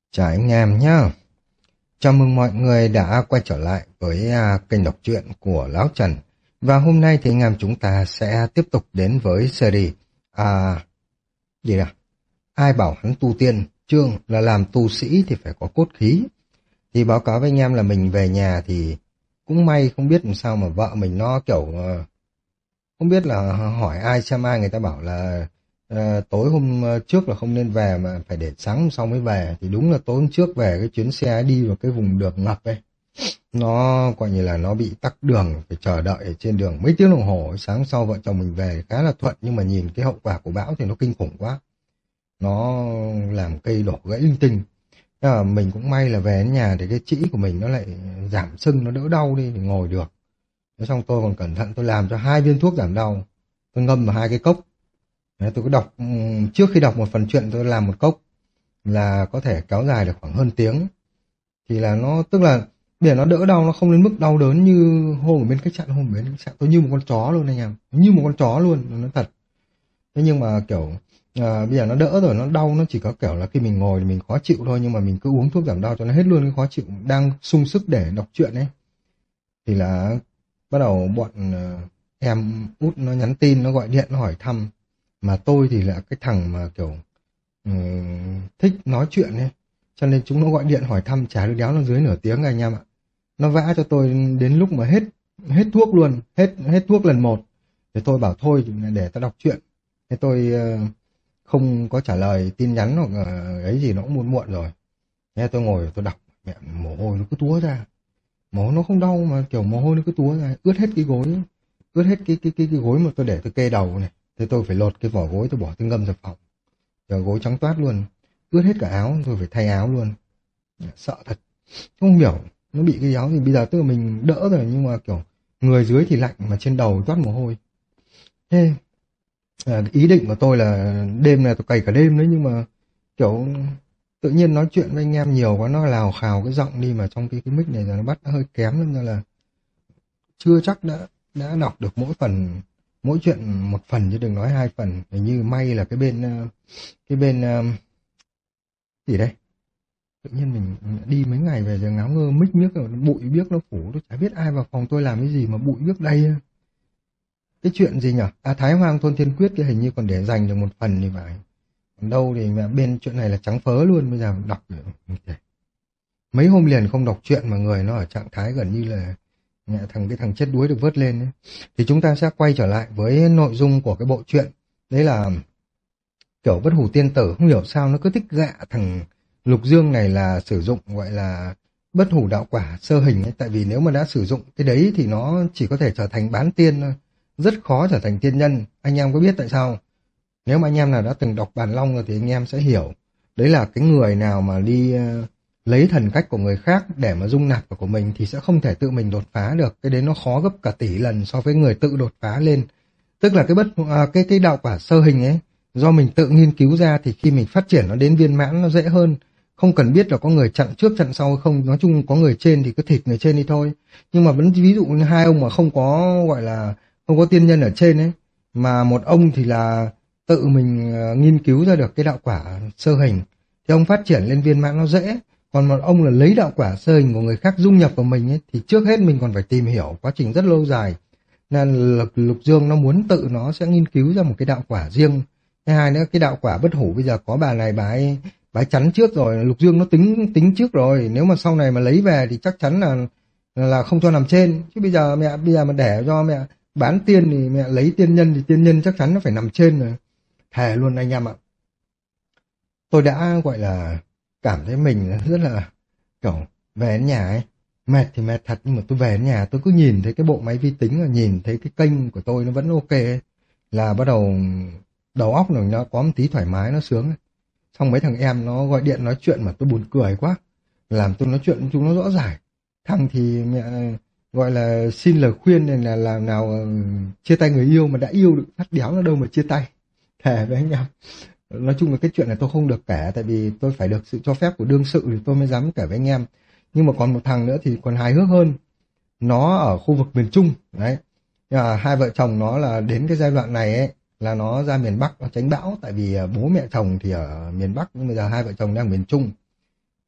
Chào anh em nhá. Chào mừng mọi người đã quay trở lại với kênh đọc truyện của Lão Trần. Và hôm nay thì anh em chúng ta sẽ tiếp tục đến với series à, gì nào? Ai bảo hắn tu tiên, chương là làm tu sĩ thì phải có cốt khí. Thì báo cáo với anh em là mình về nhà thì cũng may không biết làm sao mà vợ mình nó kiểu không biết là hỏi ai xem ai, người ta bảo là tối hôm trước là không nên về mà phải để sáng hôm sau mới về. Thì đúng là tối hôm trước về cái chuyến xe ấy đi vào cái vùng đường ngập ấy, nó coi như là nó bị tắc đường, phải chờ đợi ở trên đường mấy tiếng đồng hồ. Sáng sau vợ chồng mình về khá là thuận, nhưng mà nhìn cái hậu quả của bão thì nó kinh khủng quá, nó làm cây đổ gãy linh tinh. Thế là mình cũng may là về đến nhà thì cái trĩ của mình nó lại giảm sưng, nó đỡ đau đi thì ngồi được. Thế xong tôi còn cẩn thận tôi làm cho 2 viên thuốc giảm đau, tôi ngâm vào 2 cái cốc. Đấy, tôi có đọc trước khi đọc một phần truyện tôi làm một cốc là có thể kéo dài được khoảng hơn tiếng. Thì là nó tức là để nó đỡ đau, nó không đến mức đau đớn như hôm ở bên khách sạn. Hôm ở bên khách sạn tôi như một con chó luôn anh em, như một con chó luôn, nó thật. Thế nhưng mà kiểu bây giờ nó đỡ rồi, nó đau nó chỉ có kiểu là khi mình ngồi thì mình khó chịu thôi, nhưng mà mình cứ uống thuốc giảm đau cho nó hết luôn cái khó chịu. Đang sung sức để đọc truyện ấy thì là bắt đầu bọn em út nó nhắn tin, nó gọi điện, nó hỏi thăm. Mà tôi thì là cái thằng mà kiểu thích nói chuyện ấy, cho nên chúng nó gọi điện hỏi thăm chả được đéo nó dưới nửa tiếng anh em ạ. Nó vã cho tôi đến lúc mà hết hết thuốc luôn, hết hết thuốc lần một. Thì tôi bảo thôi để tao đọc truyện. Thế tôi không có trả lời tin nhắn hoặc ấy gì, nó cũng muộn muộn rồi. Thế tôi ngồi tôi đọc, mẹ mồ hôi nó cứ túa ra. Mồ hôi nó không đau mà kiểu mồ hôi nó cứ túa ra, ướt hết cái gối, ướt hết cái gối mà tôi để tôi kê đầu này. Thế tôi phải lột cái vỏ gối, tôi bỏ tôi ngâm vào phòng. Rồi gối trắng toát luôn, ướt hết cả áo, tôi phải thay áo luôn. Sợ thật, không hiểu nó bị cái áo gì. Bây giờ tức là mình đỡ rồi nhưng mà kiểu người dưới thì lạnh mà trên đầu toát mồ hôi. Thế ý định của tôi là đêm này tôi cày cả đêm đấy, nhưng mà kiểu tự nhiên nói chuyện với anh em nhiều quá, nó lào khào cái giọng đi, mà trong cái mic này giờ nó bắt nó hơi kém, nên là chưa chắc đã đọc được mỗi chuyện một phần chứ đừng nói 2 phần. Hình như may là cái bên gì đây, tự nhiên mình đi mấy ngày về giờ ngáo ngơ mít miếc rồi bụi biếc nó phủ, tôi chả biết ai vào phòng tôi làm cái gì mà bụi biếc đây. Cái chuyện gì nhở, Thái Hoang thôn Thiên Quyết cái hình như còn để dành được một phần thì phải, còn đâu thì mà bên chuyện này là trắng phớ luôn. Bây giờ đọc mấy hôm liền không đọc truyện mà người nó ở trạng thái gần như là mẹ cái thằng chết đuối được vớt lên ấy. Thì chúng ta sẽ quay trở lại với nội dung của cái bộ truyện. Đấy là kiểu bất hủ tiên tử không hiểu sao nó cứ thích gạ thằng Lục Dương này là sử dụng gọi là bất hủ đạo quả sơ hình ấy. Tại vì nếu mà đã sử dụng cái đấy thì nó chỉ có thể trở thành bán tiên thôi, rất khó trở thành tiên nhân. Anh em có biết tại sao? Nếu mà anh em nào đã từng đọc Bàn Long rồi thì anh em sẽ hiểu. Đấy là cái người nào mà đi lấy thần cách của người khác để mà dung nạp vào của mình thì sẽ không thể tự mình đột phá được. Cái đấy nó khó gấp cả tỷ lần so với người tự đột phá lên. Tức là cái đạo quả sơ hình ấy, do mình tự nghiên cứu ra thì khi mình phát triển nó đến viên mãn nó dễ hơn. Không cần biết là có người chặn trước chặn sau hay không, nói chung có người trên thì cứ thịt người trên đi thôi. Nhưng mà vẫn ví dụ như hai ông mà không có gọi là không có tiên nhân ở trên ấy, mà một ông thì là tự mình nghiên cứu ra được cái đạo quả sơ hình thì ông phát triển lên viên mãn nó dễ. Còn một ông là lấy đạo quả sơ hình của người khác dung nhập vào mình ấy, thì trước hết mình còn phải tìm hiểu quá trình rất lâu dài. Nên Lục Dương nó muốn tự nó sẽ nghiên cứu ra một cái đạo quả riêng. Thứ hai nữa, cái đạo quả bất hủ bây giờ có bà này bà ấy chắn trước rồi. Lục Dương nó tính trước rồi, nếu mà sau này mà lấy về thì chắc chắn là không cho nằm trên. Chứ bây giờ mà để cho mẹ bán tiên thì mẹ lấy tiên nhân thì tiên nhân chắc chắn nó phải nằm trên rồi. Thề luôn anh em ạ. Tôi đã gọi là cảm thấy mình rất là kiểu về đến nhà ấy, mệt thì mệt thật, nhưng mà tôi về đến nhà tôi cứ nhìn thấy cái bộ máy vi tính, và nhìn thấy cái kênh của tôi nó vẫn ok ấy, là bắt đầu đầu óc nó có một tí thoải mái, nó sướng ấy. Xong mấy thằng em nó gọi điện nói chuyện mà tôi buồn cười quá, làm tôi nói chuyện với chúng nó rõ ràng. Thằng thì mẹ gọi là xin lời khuyên này là làm nào chia tay người yêu, mà đã yêu được phát đéo nó đâu mà chia tay. Thề với anh em. Nói chung là cái chuyện này tôi không được kể, tại vì tôi phải được sự cho phép của đương sự thì tôi mới dám kể với anh em. Nhưng mà còn một thằng nữa thì còn hài hước hơn. Nó ở khu vực miền Trung đấy. Hai vợ chồng nó là đến cái giai đoạn này ấy là nó ra miền Bắc nó tránh bão, tại vì bố mẹ chồng thì ở miền Bắc, nhưng bây giờ hai vợ chồng đang ở miền Trung.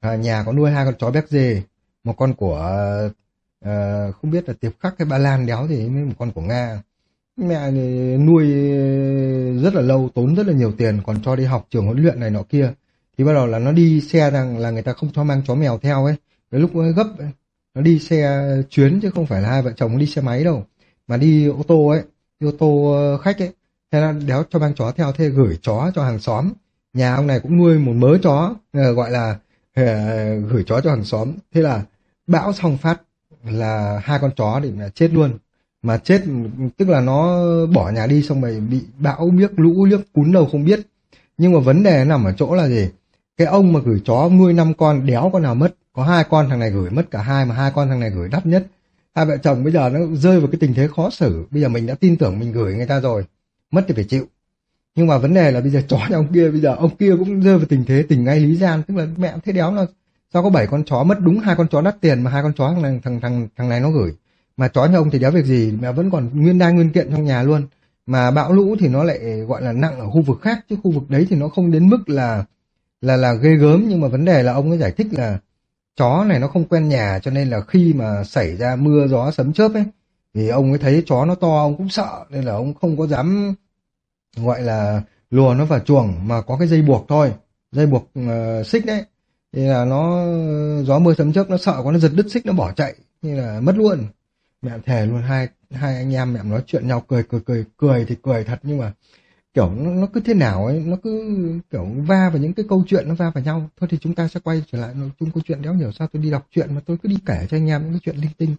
Nhà có nuôi hai con chó béc dê, một con của không biết là Tiệp Khắc hay Ba Lan đéo thì với một con của Nga. Mẹ thì nuôi rất là lâu, tốn rất là nhiều tiền, còn cho đi học trường huấn luyện này nọ kia. Thì bắt đầu là nó đi xe rằng là người ta không cho mang chó mèo theo ấy. Cái lúc nó gấp ấy, nó đi xe chuyến chứ không phải là hai vợ chồng đi xe máy đâu, mà đi ô tô ấy, đi ô tô khách ấy. Thế là đéo cho mang chó theo, thế gửi chó cho hàng xóm. Nhà ông này cũng nuôi một mớ chó, gọi là gửi chó cho hàng xóm. Thế là bão xong phát là hai con chó định là chết luôn. Mà chết tức là nó bỏ nhà đi xong rồi bị bão biếc lũ liếc cún đầu không biết. Nhưng mà vấn đề nằm ở chỗ là gì? Cái ông mà gửi chó nuôi 5 con đéo con nào mất, có hai con thằng này gửi mất cả hai, mà hai con thằng này gửi đắt nhất. Hai vợ chồng bây giờ nó rơi vào cái tình thế khó xử. Bây giờ mình đã tin tưởng mình gửi người ta rồi, mất thì phải chịu. Nhưng mà vấn đề là bây giờ chó nhà ông kia, bây giờ ông kia cũng rơi vào tình thế tình ngay lý gian, tức là mẹ thế đéo là sao có 7 con chó mất đúng hai con chó đắt tiền mà hai con chó thằng này nó gửi. Mà chó nhà ông thì đéo việc gì, mẹ vẫn còn nguyên đai nguyên kiện trong nhà luôn. Mà bão lũ thì nó lại gọi là nặng ở khu vực khác, chứ khu vực đấy thì nó không đến mức là ghê gớm. Nhưng mà vấn đề là ông ấy giải thích là chó này nó không quen nhà, cho nên là khi mà xảy ra mưa gió sấm chớp ấy thì ông ấy thấy chó nó to ông cũng sợ, nên là ông không có dám gọi là lùa nó vào chuồng, mà có cái dây buộc thôi, dây buộc xích đấy. Thì là nó gió mưa sấm chớp nó sợ quá, nó giật đứt xích nó bỏ chạy, như là mất luôn. Mẹ thề luôn, hai anh em mẹ nói chuyện nhau cười thì cười thật, nhưng mà kiểu nó cứ thế nào ấy, nó cứ kiểu va vào những cái câu chuyện, nó va vào nhau. Thôi thì chúng ta sẽ quay trở lại nội dung câu chuyện. Đéo hiểu sao tôi đi đọc chuyện mà tôi cứ đi kể cho anh em những cái chuyện linh tinh.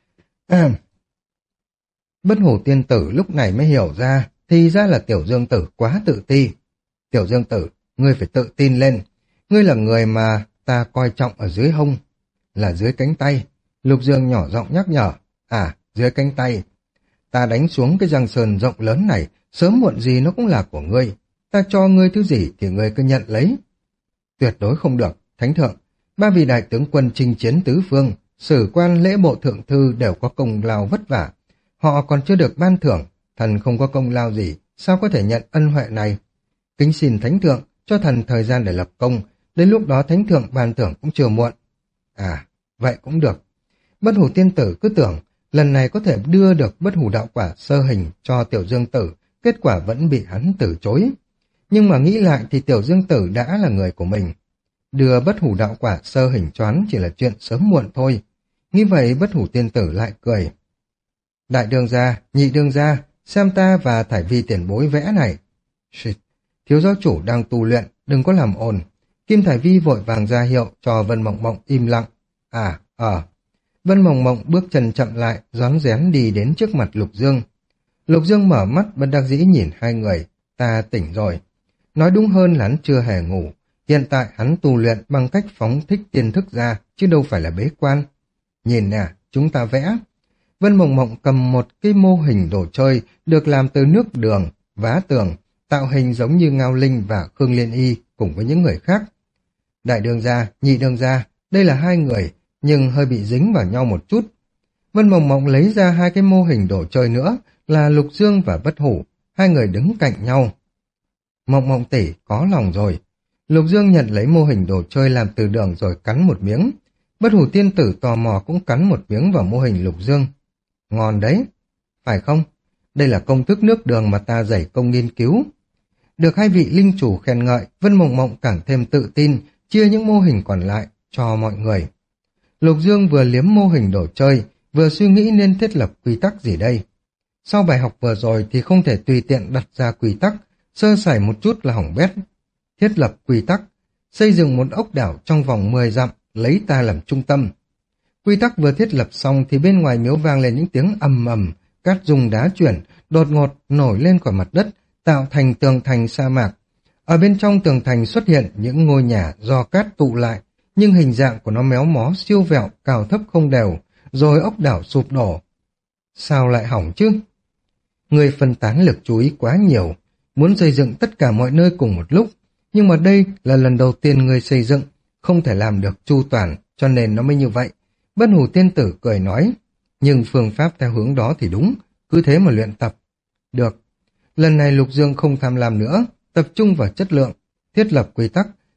Bất hủ tiên tử lúc này mới hiểu ra, thì ra là Tiểu Dương Tử quá tự ti. Tiểu Dương Tử, ngươi phải tự tin lên. Ngươi là người mà ta coi trọng ở dưới hông, là dưới cánh tay. Lục Dương nhỏ giọng nhắc nhở. Dưới cánh tay. Ta đánh xuống cái giang sơn rộng lớn này, sớm muộn gì nó cũng là của ngươi. Ta cho ngươi thứ gì thì ngươi cứ nhận lấy. Tuyệt đối không được, Thánh Thượng. Ba vị đại tướng quân chinh chiến tứ phương, sử quan lễ bộ thượng thư đều có công lao vất vả. Họ còn chưa được ban thưởng, thần không có công lao gì, sao có thể nhận ân huệ này? Kính xin Thánh Thượng cho thần thời gian để lập công, đến lúc đó Thánh Thượng ban thưởng cũng chưa muộn. Vậy cũng được. Bất hủ tiên tử cứ tưởng lần này có thể đưa được bất hủ đạo quả sơ hình cho Tiểu Dương Tử, kết quả vẫn bị hắn từ chối. Nhưng mà nghĩ lại thì Tiểu Dương Tử đã là người của mình. Đưa bất hủ đạo quả sơ hình cho hắn chỉ là chuyện sớm muộn thôi. Nghĩ vậy bất hủ tiên tử lại cười. Đại đương gia, nhị đương gia, xem ta và Thải Vi tiền bối vẽ này. Shit, thiếu giáo chủ đang tu luyện, đừng có làm ồn. Kim Thải Vi vội vàng ra hiệu cho Vân Mộng Mộng im lặng. Vân Mộng Mộng bước chân chậm lại, rón rén đi đến trước mặt Lục Dương. Lục Dương mở mắt bất đắc dĩ nhìn hai người. Ta tỉnh rồi. Nói đúng hơn là hắn chưa hề ngủ. Hiện tại hắn tu luyện bằng cách phóng thích tiên thức ra, chứ đâu phải là bế quan. Nhìn nè, chúng ta vẽ. Vân Mộng Mộng cầm một cái mô hình đồ chơi được làm từ nước đường, vá tường, tạo hình giống như Ngao Linh và Khương Liên Y cùng với những người khác. Đại đương gia, nhị đương gia, đây là hai người, nhưng hơi bị dính vào nhau một chút. Vân Mộng Mộng lấy ra hai cái mô hình đồ chơi nữa, là Lục Dương và Bất Hủ, hai người đứng cạnh nhau. Mộng Mộng tỷ có lòng rồi. Lục Dương nhận lấy mô hình đồ chơi làm từ đường rồi cắn một miếng. Bất Hủ tiên tử tò mò cũng cắn một miếng vào mô hình Lục Dương. Ngon đấy, phải không? Đây là công thức nước đường mà ta dày công nghiên cứu. Được hai vị linh chủ khen ngợi, Vân Mộng Mộng càng thêm tự tin, chia những mô hình còn lại cho mọi người. Lục Dương vừa liếm mô hình đồ chơi, vừa suy nghĩ nên thiết lập quy tắc gì đây. Sau bài học vừa rồi thì không thể tùy tiện đặt ra quy tắc, sơ sẩy một chút là hỏng bét. Thiết lập quy tắc, xây dựng một ốc đảo trong vòng 10 dặm, lấy ta làm trung tâm. Quy tắc vừa thiết lập xong thì bên ngoài miếu vang lên những tiếng ầm ầm, cát rung đá chuyển, đột ngột nổi lên khỏi mặt đất, tạo thành tường thành sa mạc. Ở bên trong tường thành xuất hiện những ngôi nhà do cát tụ lại, nhưng hình dạng của nó méo mó siêu vẹo, cao thấp không đều, rồi ốc đảo sụp đổ. Sao lại hỏng chứ? Người phân tán lực chú ý quá nhiều, muốn xây dựng tất cả mọi nơi cùng một lúc, nhưng mà đây là lần đầu tiên người xây dựng, không thể làm được chu toàn, cho nên nó mới như vậy. Bất Hủ tiên tử cười nói, nhưng phương pháp theo hướng đó thì đúng, cứ thế mà luyện tập. Được, lần này Lục Dương không tham lam nữa, tập trung vào chất lượng, thiết lập quy tắc,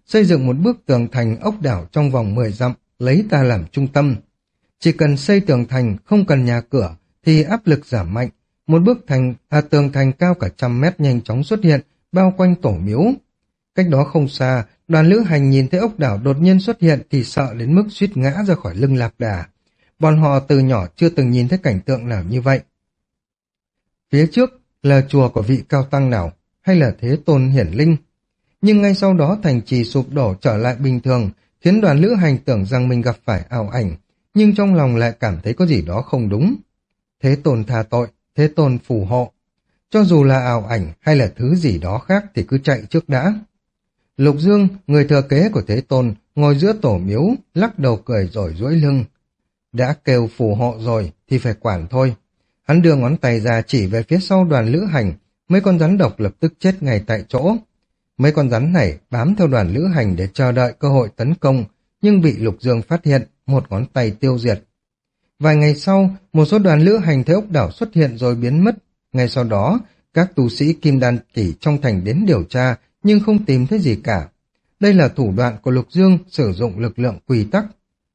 xây dựng một bức tường thành ốc đảo trong vòng 10 dặm, lấy ta làm trung tâm. Chỉ cần xây tường thành, không cần nhà cửa, thì áp lực giảm mạnh. Một tường thành cao cả 100 mét nhanh chóng xuất hiện, bao quanh tổ miếu. Cách đó không xa, đoàn lữ hành nhìn thấy ốc đảo đột nhiên xuất hiện thì sợ đến mức suýt ngã ra khỏi lưng lạc đà. Bọn họ từ nhỏ chưa từng nhìn thấy cảnh tượng nào như vậy. Phía trước là chùa của vị cao tăng nào, hay là Thế Tôn hiển linh. Nhưng ngay sau đó thành trì sụp đổ trở lại bình thường, khiến đoàn lữ hành tưởng rằng mình gặp phải ảo ảnh, nhưng trong lòng lại cảm thấy có gì đó không đúng. Thế Tôn tha tội, Thế Tôn phù hộ. Cho dù là ảo ảnh hay là thứ gì đó khác thì cứ chạy trước đã. Lục Dương, người thừa kế của Thế Tôn, ngồi giữa tổ miếu, lắc đầu cười rồi duỗi lưng. Đã kêu phù hộ rồi thì phải quản thôi. Hắn đưa ngón tay ra chỉ về phía sau đoàn lữ hành, mấy con rắn độc lập tức chết ngay tại chỗ. Mấy con rắn này bám theo đoàn lữ hành để chờ đợi cơ hội tấn công, nhưng bị Lục Dương phát hiện, một ngón tay tiêu diệt. Vài ngày sau, một số đoàn lữ hành thấy ốc đảo xuất hiện rồi biến mất. Ngay sau đó, các tu sĩ Kim Đan Kỷ trong thành đến điều tra, nhưng không tìm thấy gì cả. Đây là thủ đoạn của Lục Dương sử dụng lực lượng quy tắc.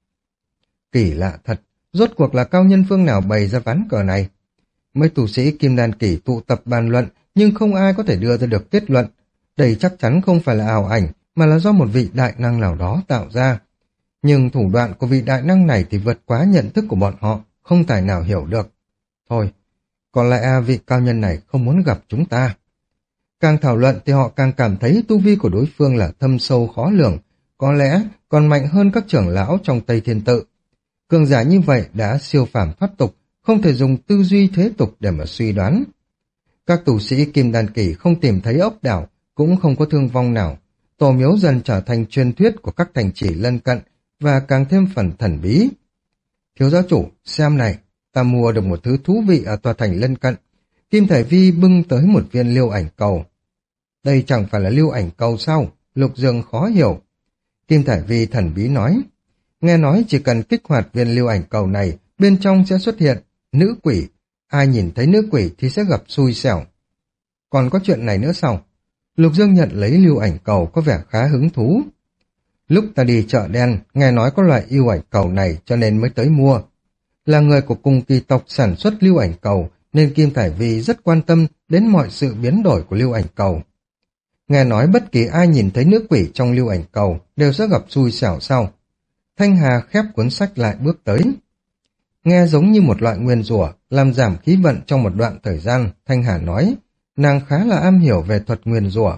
Kỳ lạ thật, rốt cuộc là cao nhân phương nào bày ra ván cờ này? Mấy tu sĩ Kim Đan Kỷ tụ tập bàn luận, nhưng không ai có thể đưa ra được kết luận. Đây chắc chắn không phải là ảo ảnh, mà là do một vị đại năng nào đó tạo ra. Nhưng thủ đoạn của vị đại năng này thì vượt quá nhận thức của bọn họ, không tài nào hiểu được. Thôi, có lẽ vị cao nhân này không muốn gặp chúng ta. Càng thảo luận thì họ càng cảm thấy tu vi của đối phương là thâm sâu khó lường, có lẽ còn mạnh hơn các trưởng lão trong Tây Thiên Tự. Cường giả như vậy đã siêu phàm thoát tục, không thể dùng tư duy thế tục để mà suy đoán. Các tu sĩ Kim Đan Kỳ không tìm thấy ốc đảo, cũng không có thương vong nào. Tổ miếu dần trở thành truyền thuyết của các thành trì lân cận và càng thêm phần thần bí. Thiếu giáo chủ, xem này, ta mua được một thứ thú vị ở tòa thành lân cận. Kim Thể Vi bưng tới một viên lưu ảnh cầu. Đây chẳng phải là lưu ảnh cầu sao? Lục Dương khó hiểu. Kim Thể Vi thần bí nói. Nghe nói chỉ cần kích hoạt viên lưu ảnh cầu này, bên trong sẽ xuất hiện nữ quỷ. Ai nhìn thấy nữ quỷ thì sẽ gặp xui xẻo. Còn có chuyện này nữa sao? Lục Dương nhận lấy lưu ảnh cầu có vẻ khá hứng thú. Lúc ta đi chợ đen, nghe nói có loại lưu ảnh cầu này cho nên mới tới mua. Là người của cùng kỳ tộc sản xuất lưu ảnh cầu, nên Kim Thải Vi rất quan tâm đến mọi sự biến đổi của lưu ảnh cầu. Nghe nói bất kỳ ai nhìn thấy nữ quỷ trong lưu ảnh cầu đều sẽ gặp xui xẻo sao? Thanh Hà khép cuốn sách lại bước tới. Nghe giống như một loại nguyên rủa làm giảm khí vận trong một đoạn thời gian, Thanh Hà nói, nàng khá là am hiểu về thuật nguyên rủa.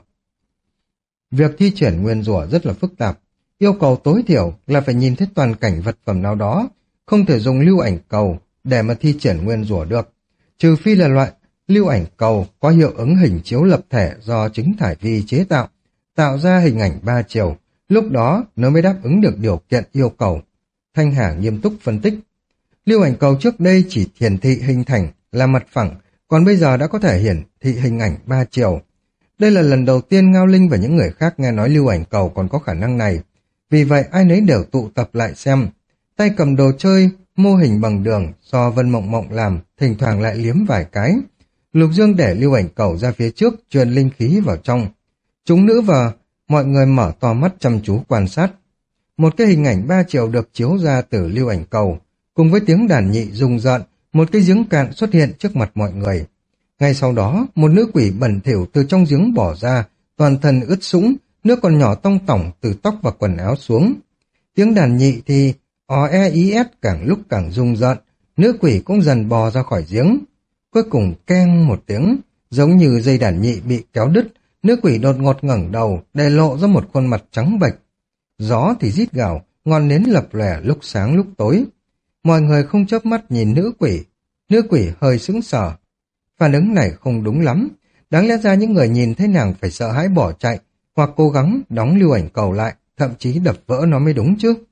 Việc thi triển nguyên rủa rất là phức tạp, yêu cầu tối thiểu là phải nhìn thấy toàn cảnh vật phẩm nào đó, không thể dùng lưu ảnh cầu để mà thi triển nguyên rủa được, trừ phi là loại lưu ảnh cầu có hiệu ứng hình chiếu lập thể do chính Thải Vi chế tạo, tạo ra hình ảnh 3 chiều, lúc đó nó mới đáp ứng được điều kiện yêu cầu. Thanh Hà nghiêm túc phân tích. Lưu ảnh cầu trước đây chỉ hiển thị hình thành là mặt phẳng, còn bây giờ đã có thể hiển thị hình ảnh 3 chiều. Đây là lần đầu tiên Ngao Linh và những người khác nghe nói lưu ảnh cầu còn có khả năng này. Vì vậy ai nấy đều tụ tập lại xem. Tay cầm đồ chơi, mô hình bằng đường do Vân Mộng Mộng làm, thỉnh thoảng lại liếm vài cái. Lục Dương để lưu ảnh cầu ra phía trước, truyền linh khí vào trong. Chúng nữ và mọi người mở to mắt chăm chú quan sát. Một cái hình ảnh 3 chiều được chiếu ra từ lưu ảnh cầu. Cùng với tiếng đàn nhị rung rợn, một cái giếng cạn xuất hiện trước mặt mọi người. Ngay sau đó, một nữ quỷ bẩn thỉu từ trong giếng bỏ ra, toàn thân ướt sũng, nước còn nhỏ tong tỏng từ tóc và quần áo xuống. Tiếng đàn nhị thì o-e-i-s càng lúc càng rung rợn, nữ quỷ cũng dần bò ra khỏi giếng. Cuối cùng keng một tiếng, giống như dây đàn nhị bị kéo đứt, nữ quỷ đột ngột ngẩng đầu, để lộ ra một khuôn mặt trắng bệch. Gió thì rít gào, ngọn nến lập lòe lúc sáng lúc tối. Mọi người không chớp mắt nhìn nữ quỷ hơi sững sờ. Phản ứng này không đúng lắm, đáng lẽ ra những người nhìn thấy nàng phải sợ hãi bỏ chạy, hoặc cố gắng đóng lưu ảnh cầu lại, thậm chí đập vỡ nó mới đúng chứ.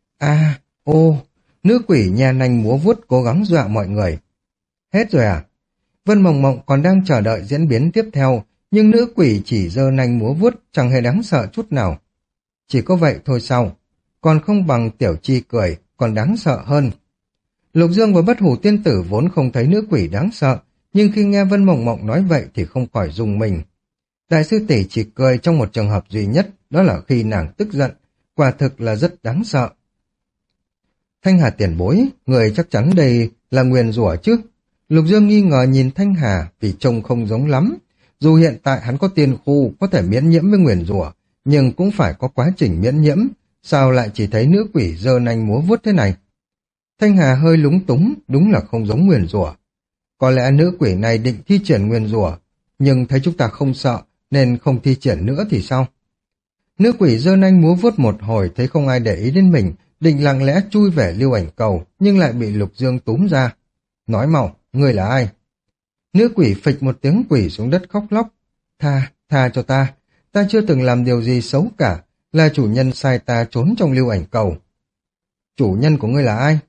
Nữ quỷ nhà nanh múa vuốt cố gắng dọa mọi người. Hết rồi à? Vân Mộng Mộng còn đang chờ đợi diễn biến tiếp theo, nhưng nữ quỷ chỉ giơ nanh múa vuốt chẳng hề đáng sợ chút nào. Chỉ có vậy thôi sao? Còn không bằng Tiểu Chi cười, còn đáng sợ hơn. Lục Dương và Bất Hủ Tiên Tử vốn không thấy nữ quỷ đáng sợ, nhưng khi nghe Vân Mộng Mộng nói vậy thì không khỏi rùng mình. Đại sư tỷ chỉ cười trong một trường hợp duy nhất, đó là khi nàng tức giận, quả thực là rất đáng sợ. Thanh Hà tiền bối, người chắc chắn đây là nguyền rủa chứ? Lục Dương nghi ngờ nhìn Thanh Hà vì trông không giống lắm. Dù hiện tại hắn có tiên khu có thể miễn nhiễm với nguyền rủa, nhưng cũng phải có quá trình miễn nhiễm, sao lại chỉ thấy nữ quỷ giơ nanh múa vuốt thế này? Thanh Hà hơi lúng túng, đúng là không giống nguyền rủa. Có lẽ nữ quỷ này định thi triển nguyền rủa, nhưng thấy chúng ta không sợ nên không thi triển nữa thì sao? Nữ quỷ giơ nanh múa vuốt một hồi thấy không ai để ý đến mình, định lặng lẽ chui về lưu ảnh cầu, nhưng lại bị Lục Dương túm ra. Nói mau, ngươi là ai? Nữ quỷ phịch một tiếng quỷ xuống đất khóc lóc. Tha cho ta chưa từng làm điều gì xấu cả, là chủ nhân sai ta trốn trong lưu ảnh cầu. Chủ nhân của ngươi là ai?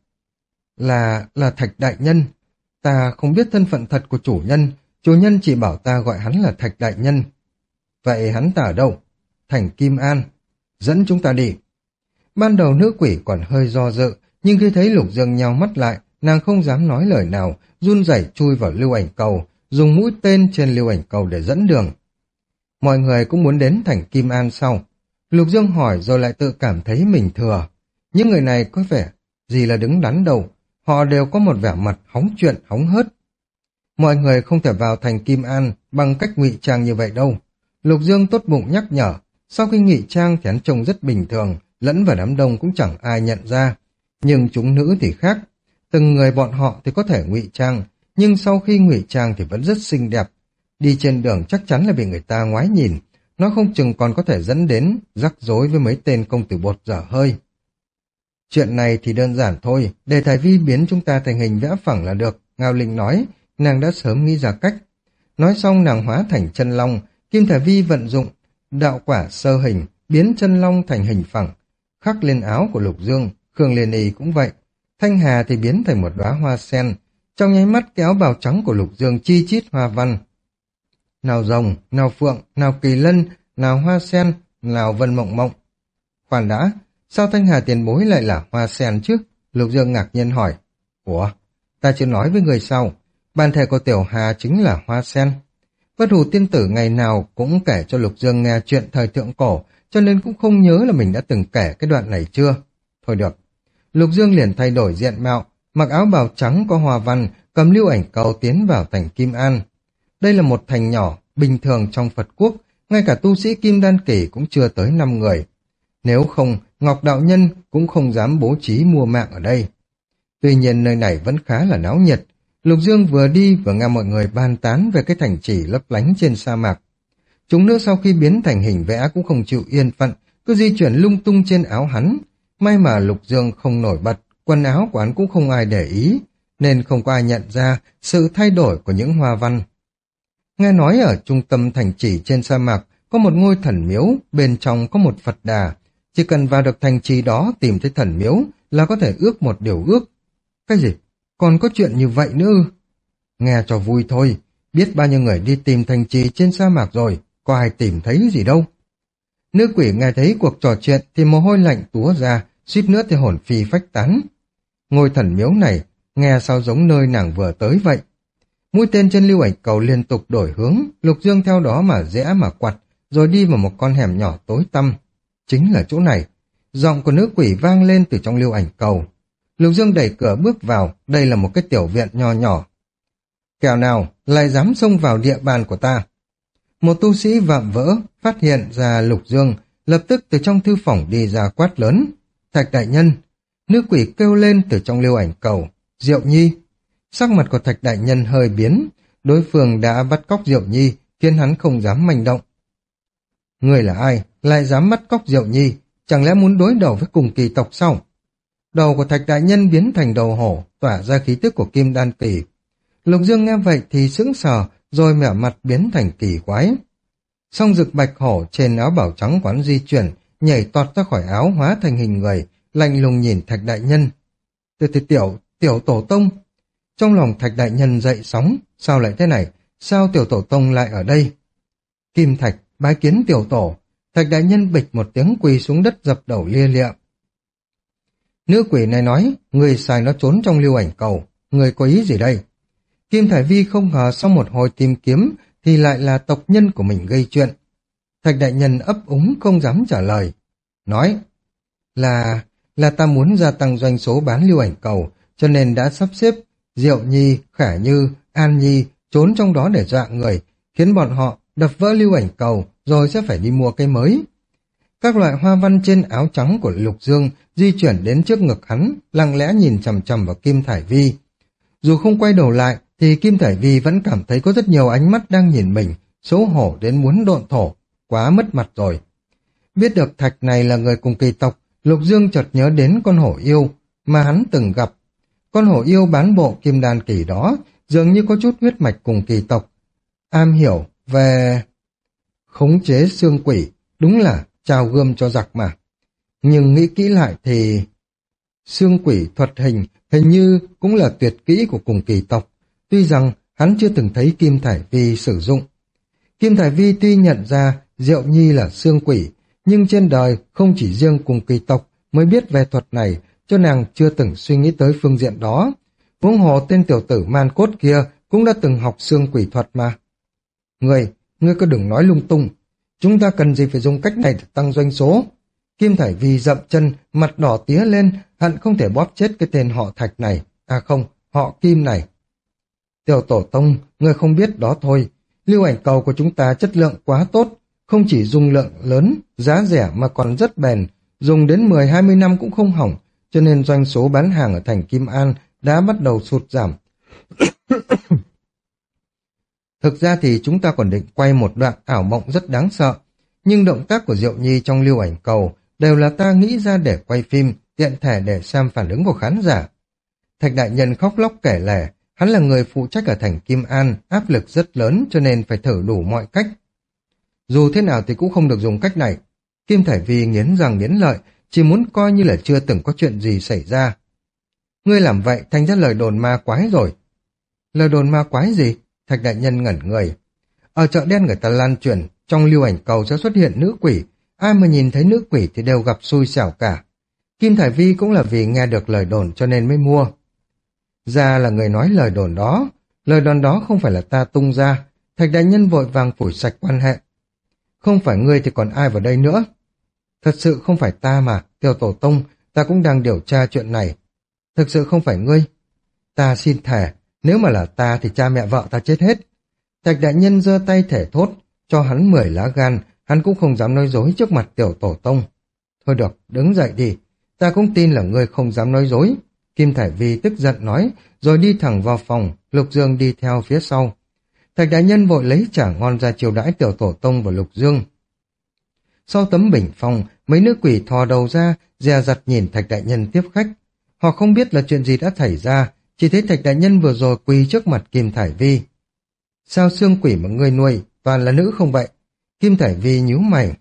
Là Thạch Đại Nhân. Ta không biết thân phận thật của chủ nhân chỉ bảo ta gọi hắn là Thạch Đại Nhân. Vậy hắn ta ở đâu? Thành Kim An. Dẫn chúng ta đi. Ban đầu nữ quỷ còn hơi do dự, nhưng khi thấy Lục Dương nheo mắt lại, nàng không dám nói lời nào, run rẩy chui vào lưu ảnh cầu, dùng mũi tên trên lưu ảnh cầu để dẫn đường. Mọi người cũng muốn đến Thành Kim An sau. Lục Dương hỏi rồi lại tự cảm thấy mình thừa. Những người này có vẻ gì là đứng đắn đâu, họ đều có một vẻ mặt hóng chuyện hóng hớt. Mọi người không thể vào Thành Kim An bằng cách ngụy trang như vậy đâu. Lục Dương tốt bụng nhắc nhở, sau khi ngụy trang thì hắn trông rất bình thường, lẫn vào đám đông cũng chẳng ai nhận ra. Nhưng chúng nữ thì khác, từng người bọn họ thì có thể ngụy trang, nhưng sau khi ngụy trang thì vẫn rất xinh đẹp. Đi trên đường chắc chắn là bị người ta ngoái nhìn, nó không chừng còn có thể dẫn đến rắc rối với mấy tên công tử bột dở hơi. Chuyện này thì đơn giản thôi, để Thái Vi biến chúng ta thành hình vẽ phẳng là được, Ngao Linh nói, nàng đã sớm nghĩ ra cách. Nói xong nàng hóa thành chân long, Kim Thái Vi vận dụng đạo quả sơ hình, biến chân long thành hình phẳng, khắc lên áo của Lục Dương. Khương Liên Y cũng vậy. Thanh Hà thì biến thành một đóa hoa sen, trong nháy mắt cái áo bào trắng của Lục Dương chi chít hoa văn. Nào rồng, nào phượng, nào kỳ lân, nào hoa sen, nào vân mộng mộng. Khoan đã, sao Thanh Hà tiền bối lại là hoa sen chứ? Lục Dương ngạc nhiên hỏi. Ủa, ta chưa nói với người sao? Bản thể của Tiểu Hà chính là hoa sen. Bất Hủ tiên tử ngày nào cũng kể cho Lục Dương nghe chuyện thời thượng cổ, cho nên cũng không nhớ là mình đã từng kể cái đoạn này chưa. Thôi được. Lục Dương liền thay đổi diện mạo, mặc áo bào trắng có hoa văn, cầm lưu ảnh cầu tiến vào thành Kim An. Đây là một thành nhỏ, bình thường trong Phật quốc, ngay cả tu sĩ Kim Đan Kỳ cũng chưa tới 5 người. Nếu không, Ngọc Đạo Nhân cũng không dám bố trí mua mạng ở đây. Tuy nhiên nơi này vẫn khá là náo nhiệt. Lục Dương vừa đi vừa nghe mọi người bàn tán về cái thành trì lấp lánh trên sa mạc. Chúng nữ sau khi biến thành hình vẽ cũng không chịu yên phận, cứ di chuyển lung tung trên áo hắn. May mà Lục Dương không nổi bật, quần áo của hắn cũng không ai để ý, nên không có ai nhận ra sự thay đổi của những hoa văn. Nghe nói ở trung tâm thành trì trên sa mạc có một ngôi thần miếu, bên trong có một Phật đà. Chỉ cần vào được thành trì đó tìm thấy thần miếu là có thể ước một điều ước. Cái gì? Còn có chuyện như vậy nữa? Nghe cho vui thôi, biết bao nhiêu người đi tìm thành trì trên sa mạc rồi, có ai tìm thấy gì đâu. Nữ quỷ nghe thấy cuộc trò chuyện thì mồ hôi lạnh túa ra, suýt nữa thì hồn phi phách tán. Ngôi thần miếu này nghe sao giống nơi nàng vừa tới vậy. Mũi tên trên lưu ảnh cầu liên tục đổi hướng, Lục Dương theo đó mà rẽ mà quặt, rồi đi vào một con hẻm nhỏ tối tăm. Chính là chỗ này. Giọng của nữ quỷ vang lên từ trong lưu ảnh cầu. Lục Dương đẩy cửa bước vào, đây là một cái tiểu viện nho nhỏ. Kẻo nào lại dám xông vào địa bàn của ta? Một tu sĩ vạm vỡ phát hiện ra Lục Dương, lập tức từ trong thư phòng đi ra quát lớn. Thạch Đại Nhân! Nữ quỷ kêu lên từ trong lưu ảnh cầu. Diệu Nhi! Sắc mặt của Thạch Đại Nhân hơi biến, đối phương đã bắt cóc Diệu Nhi, khiến hắn không dám manh động. Người là ai, lại dám bắt cóc Diệu Nhi, chẳng lẽ muốn đối đầu với cùng kỳ tộc sao? Đầu của Thạch Đại Nhân biến thành đầu hổ, tỏa ra khí tức của Kim Đan Kỳ. Lục Dương nghe vậy thì sững sờ, rồi mẻ mặt biến thành kỳ quái. Song rực bạch hổ trên áo bảo trắng quán di chuyển, nhảy tọt ra khỏi áo hóa thành hình người, lạnh lùng nhìn Thạch Đại Nhân. Tiểu tổ tông! Trong lòng Thạch Đại Nhân dậy sóng, sao lại thế này? Sao tiểu tổ tông lại ở đây? Kim Thạch, bái kiến tiểu tổ. Thạch Đại Nhân bịch một tiếng quỳ xuống đất dập đầu lia lịa. Nữ quỷ này nói, người xài nó trốn trong lưu ảnh cầu, người có ý gì đây? Kim Thải Vi không ngờ sau một hồi tìm kiếm thì lại là tộc nhân của mình gây chuyện. Thạch đại nhân ấp úng không dám trả lời. Nói là ta muốn gia tăng doanh số bán lưu ảnh cầu, cho nên đã sắp xếp Diệu Nhi, Khả Như, An Nhi trốn trong đó để dọa người, khiến bọn họ đập vỡ lưu ảnh cầu rồi sẽ phải đi mua cái mới. Các loại hoa văn trên áo trắng của Lục Dương di chuyển đến trước ngực hắn, lặng lẽ nhìn chằm chằm vào Kim Thải Vi. Dù không quay đầu lại, thì Kim Thải Vi vẫn cảm thấy có rất nhiều ánh mắt đang nhìn mình, xấu hổ đến muốn độn thổ, quá mất mặt rồi. Biết được Thạch này là người cùng kỳ tộc, Lục Dương chợt nhớ đến con hổ yêu mà hắn từng gặp. Con hổ yêu bán bộ kim đan kỳ đó dường như có chút huyết mạch cùng kỳ tộc, am hiểu về khống chế xương quỷ, đúng là trao gươm cho giặc mà. Nhưng nghĩ kỹ lại thì xương quỷ thuật hình như cũng là tuyệt kỹ của cùng kỳ tộc, tuy rằng hắn chưa từng thấy Kim Thải Vi sử dụng. Kim Thải Vi tuy nhận ra Diệu Nhi là xương quỷ, nhưng trên đời không chỉ riêng cùng kỳ tộc mới biết về thuật này, cho nàng chưa từng suy nghĩ tới phương diện đó. Huống hồ tên tiểu tử man cốt kia cũng đã từng học xương quỷ thuật mà. Ngươi cứ đừng nói lung tung, chúng ta cần gì phải dùng cách này để tăng doanh số. Kim Thải Vi dậm chân, mặt đỏ tía lên, hận không thể bóp chết cái tên họ Thạch này, à không, họ Kim này. Tiểu tổ tông, ngươi không biết đó thôi, lưu ảnh cầu của chúng ta chất lượng quá tốt, không chỉ dùng lượng lớn, giá rẻ mà còn rất bền, dùng đến 10-20 năm cũng không hỏng, cho nên doanh số bán hàng ở thành Kim An đã bắt đầu sụt giảm. Thực ra thì chúng ta còn định quay một đoạn ảo mộng rất đáng sợ, nhưng động tác của Diệu Nhi trong lưu ảnh cầu đều là ta nghĩ ra để quay phim, tiện thể để xem phản ứng của khán giả. Thạch đại nhân khóc lóc kể lể, hắn là người phụ trách ở thành Kim An, áp lực rất lớn cho nên phải thử đủ mọi cách. Dù thế nào thì cũng không được dùng cách này. Kim Thải Vi nghiến răng nghiến lợi, chỉ muốn coi như là chưa từng có chuyện gì xảy ra. Ngươi làm vậy thành ra lời đồn ma quái rồi. Lời đồn ma quái gì? Thạch đại nhân ngẩn người. Ở chợ đen người ta lan truyền, trong lưu ảnh cầu sẽ xuất hiện nữ quỷ, ai mà nhìn thấy nữ quỷ thì đều gặp xui xẻo cả. Kim Thải Vi cũng là vì nghe được lời đồn cho nên mới mua. Ra là người nói lời đồn đó không phải là ta tung ra. Thạch đại nhân vội vàng phủi sạch quan hệ. Không phải ngươi thì còn ai vào đây nữa? Thật sự không phải ta mà, Tiểu tổ tông, ta cũng đang điều tra chuyện này. Thực sự không phải ngươi? Ta xin thề, nếu mà là ta thì cha mẹ vợ ta chết hết. Thạch đại nhân giơ tay thể thốt, cho hắn 10 lá gan, hắn cũng không dám nói dối trước mặt Tiểu tổ tông. Thôi được, đứng dậy đi, ta cũng tin là ngươi không dám nói dối. Kim Thải Vi tức giận nói, rồi đi thẳng vào phòng, Lục Dương đi theo phía sau. Thạch đại nhân vội lấy chả ngon ra chiều đãi Tiểu tổ tông và Lục Dương. Sau tấm bình phong, mấy nữ quỷ thò đầu ra, dè dặt nhìn Thạch đại nhân tiếp khách. Họ không biết là chuyện gì đã xảy ra, chỉ thấy Thạch đại nhân vừa rồi quỳ trước mặt Kim Thải Vi. Sao xương quỷ mà ngươi nuôi, toàn là nữ không vậy? Kim Thải Vi nhíu mày.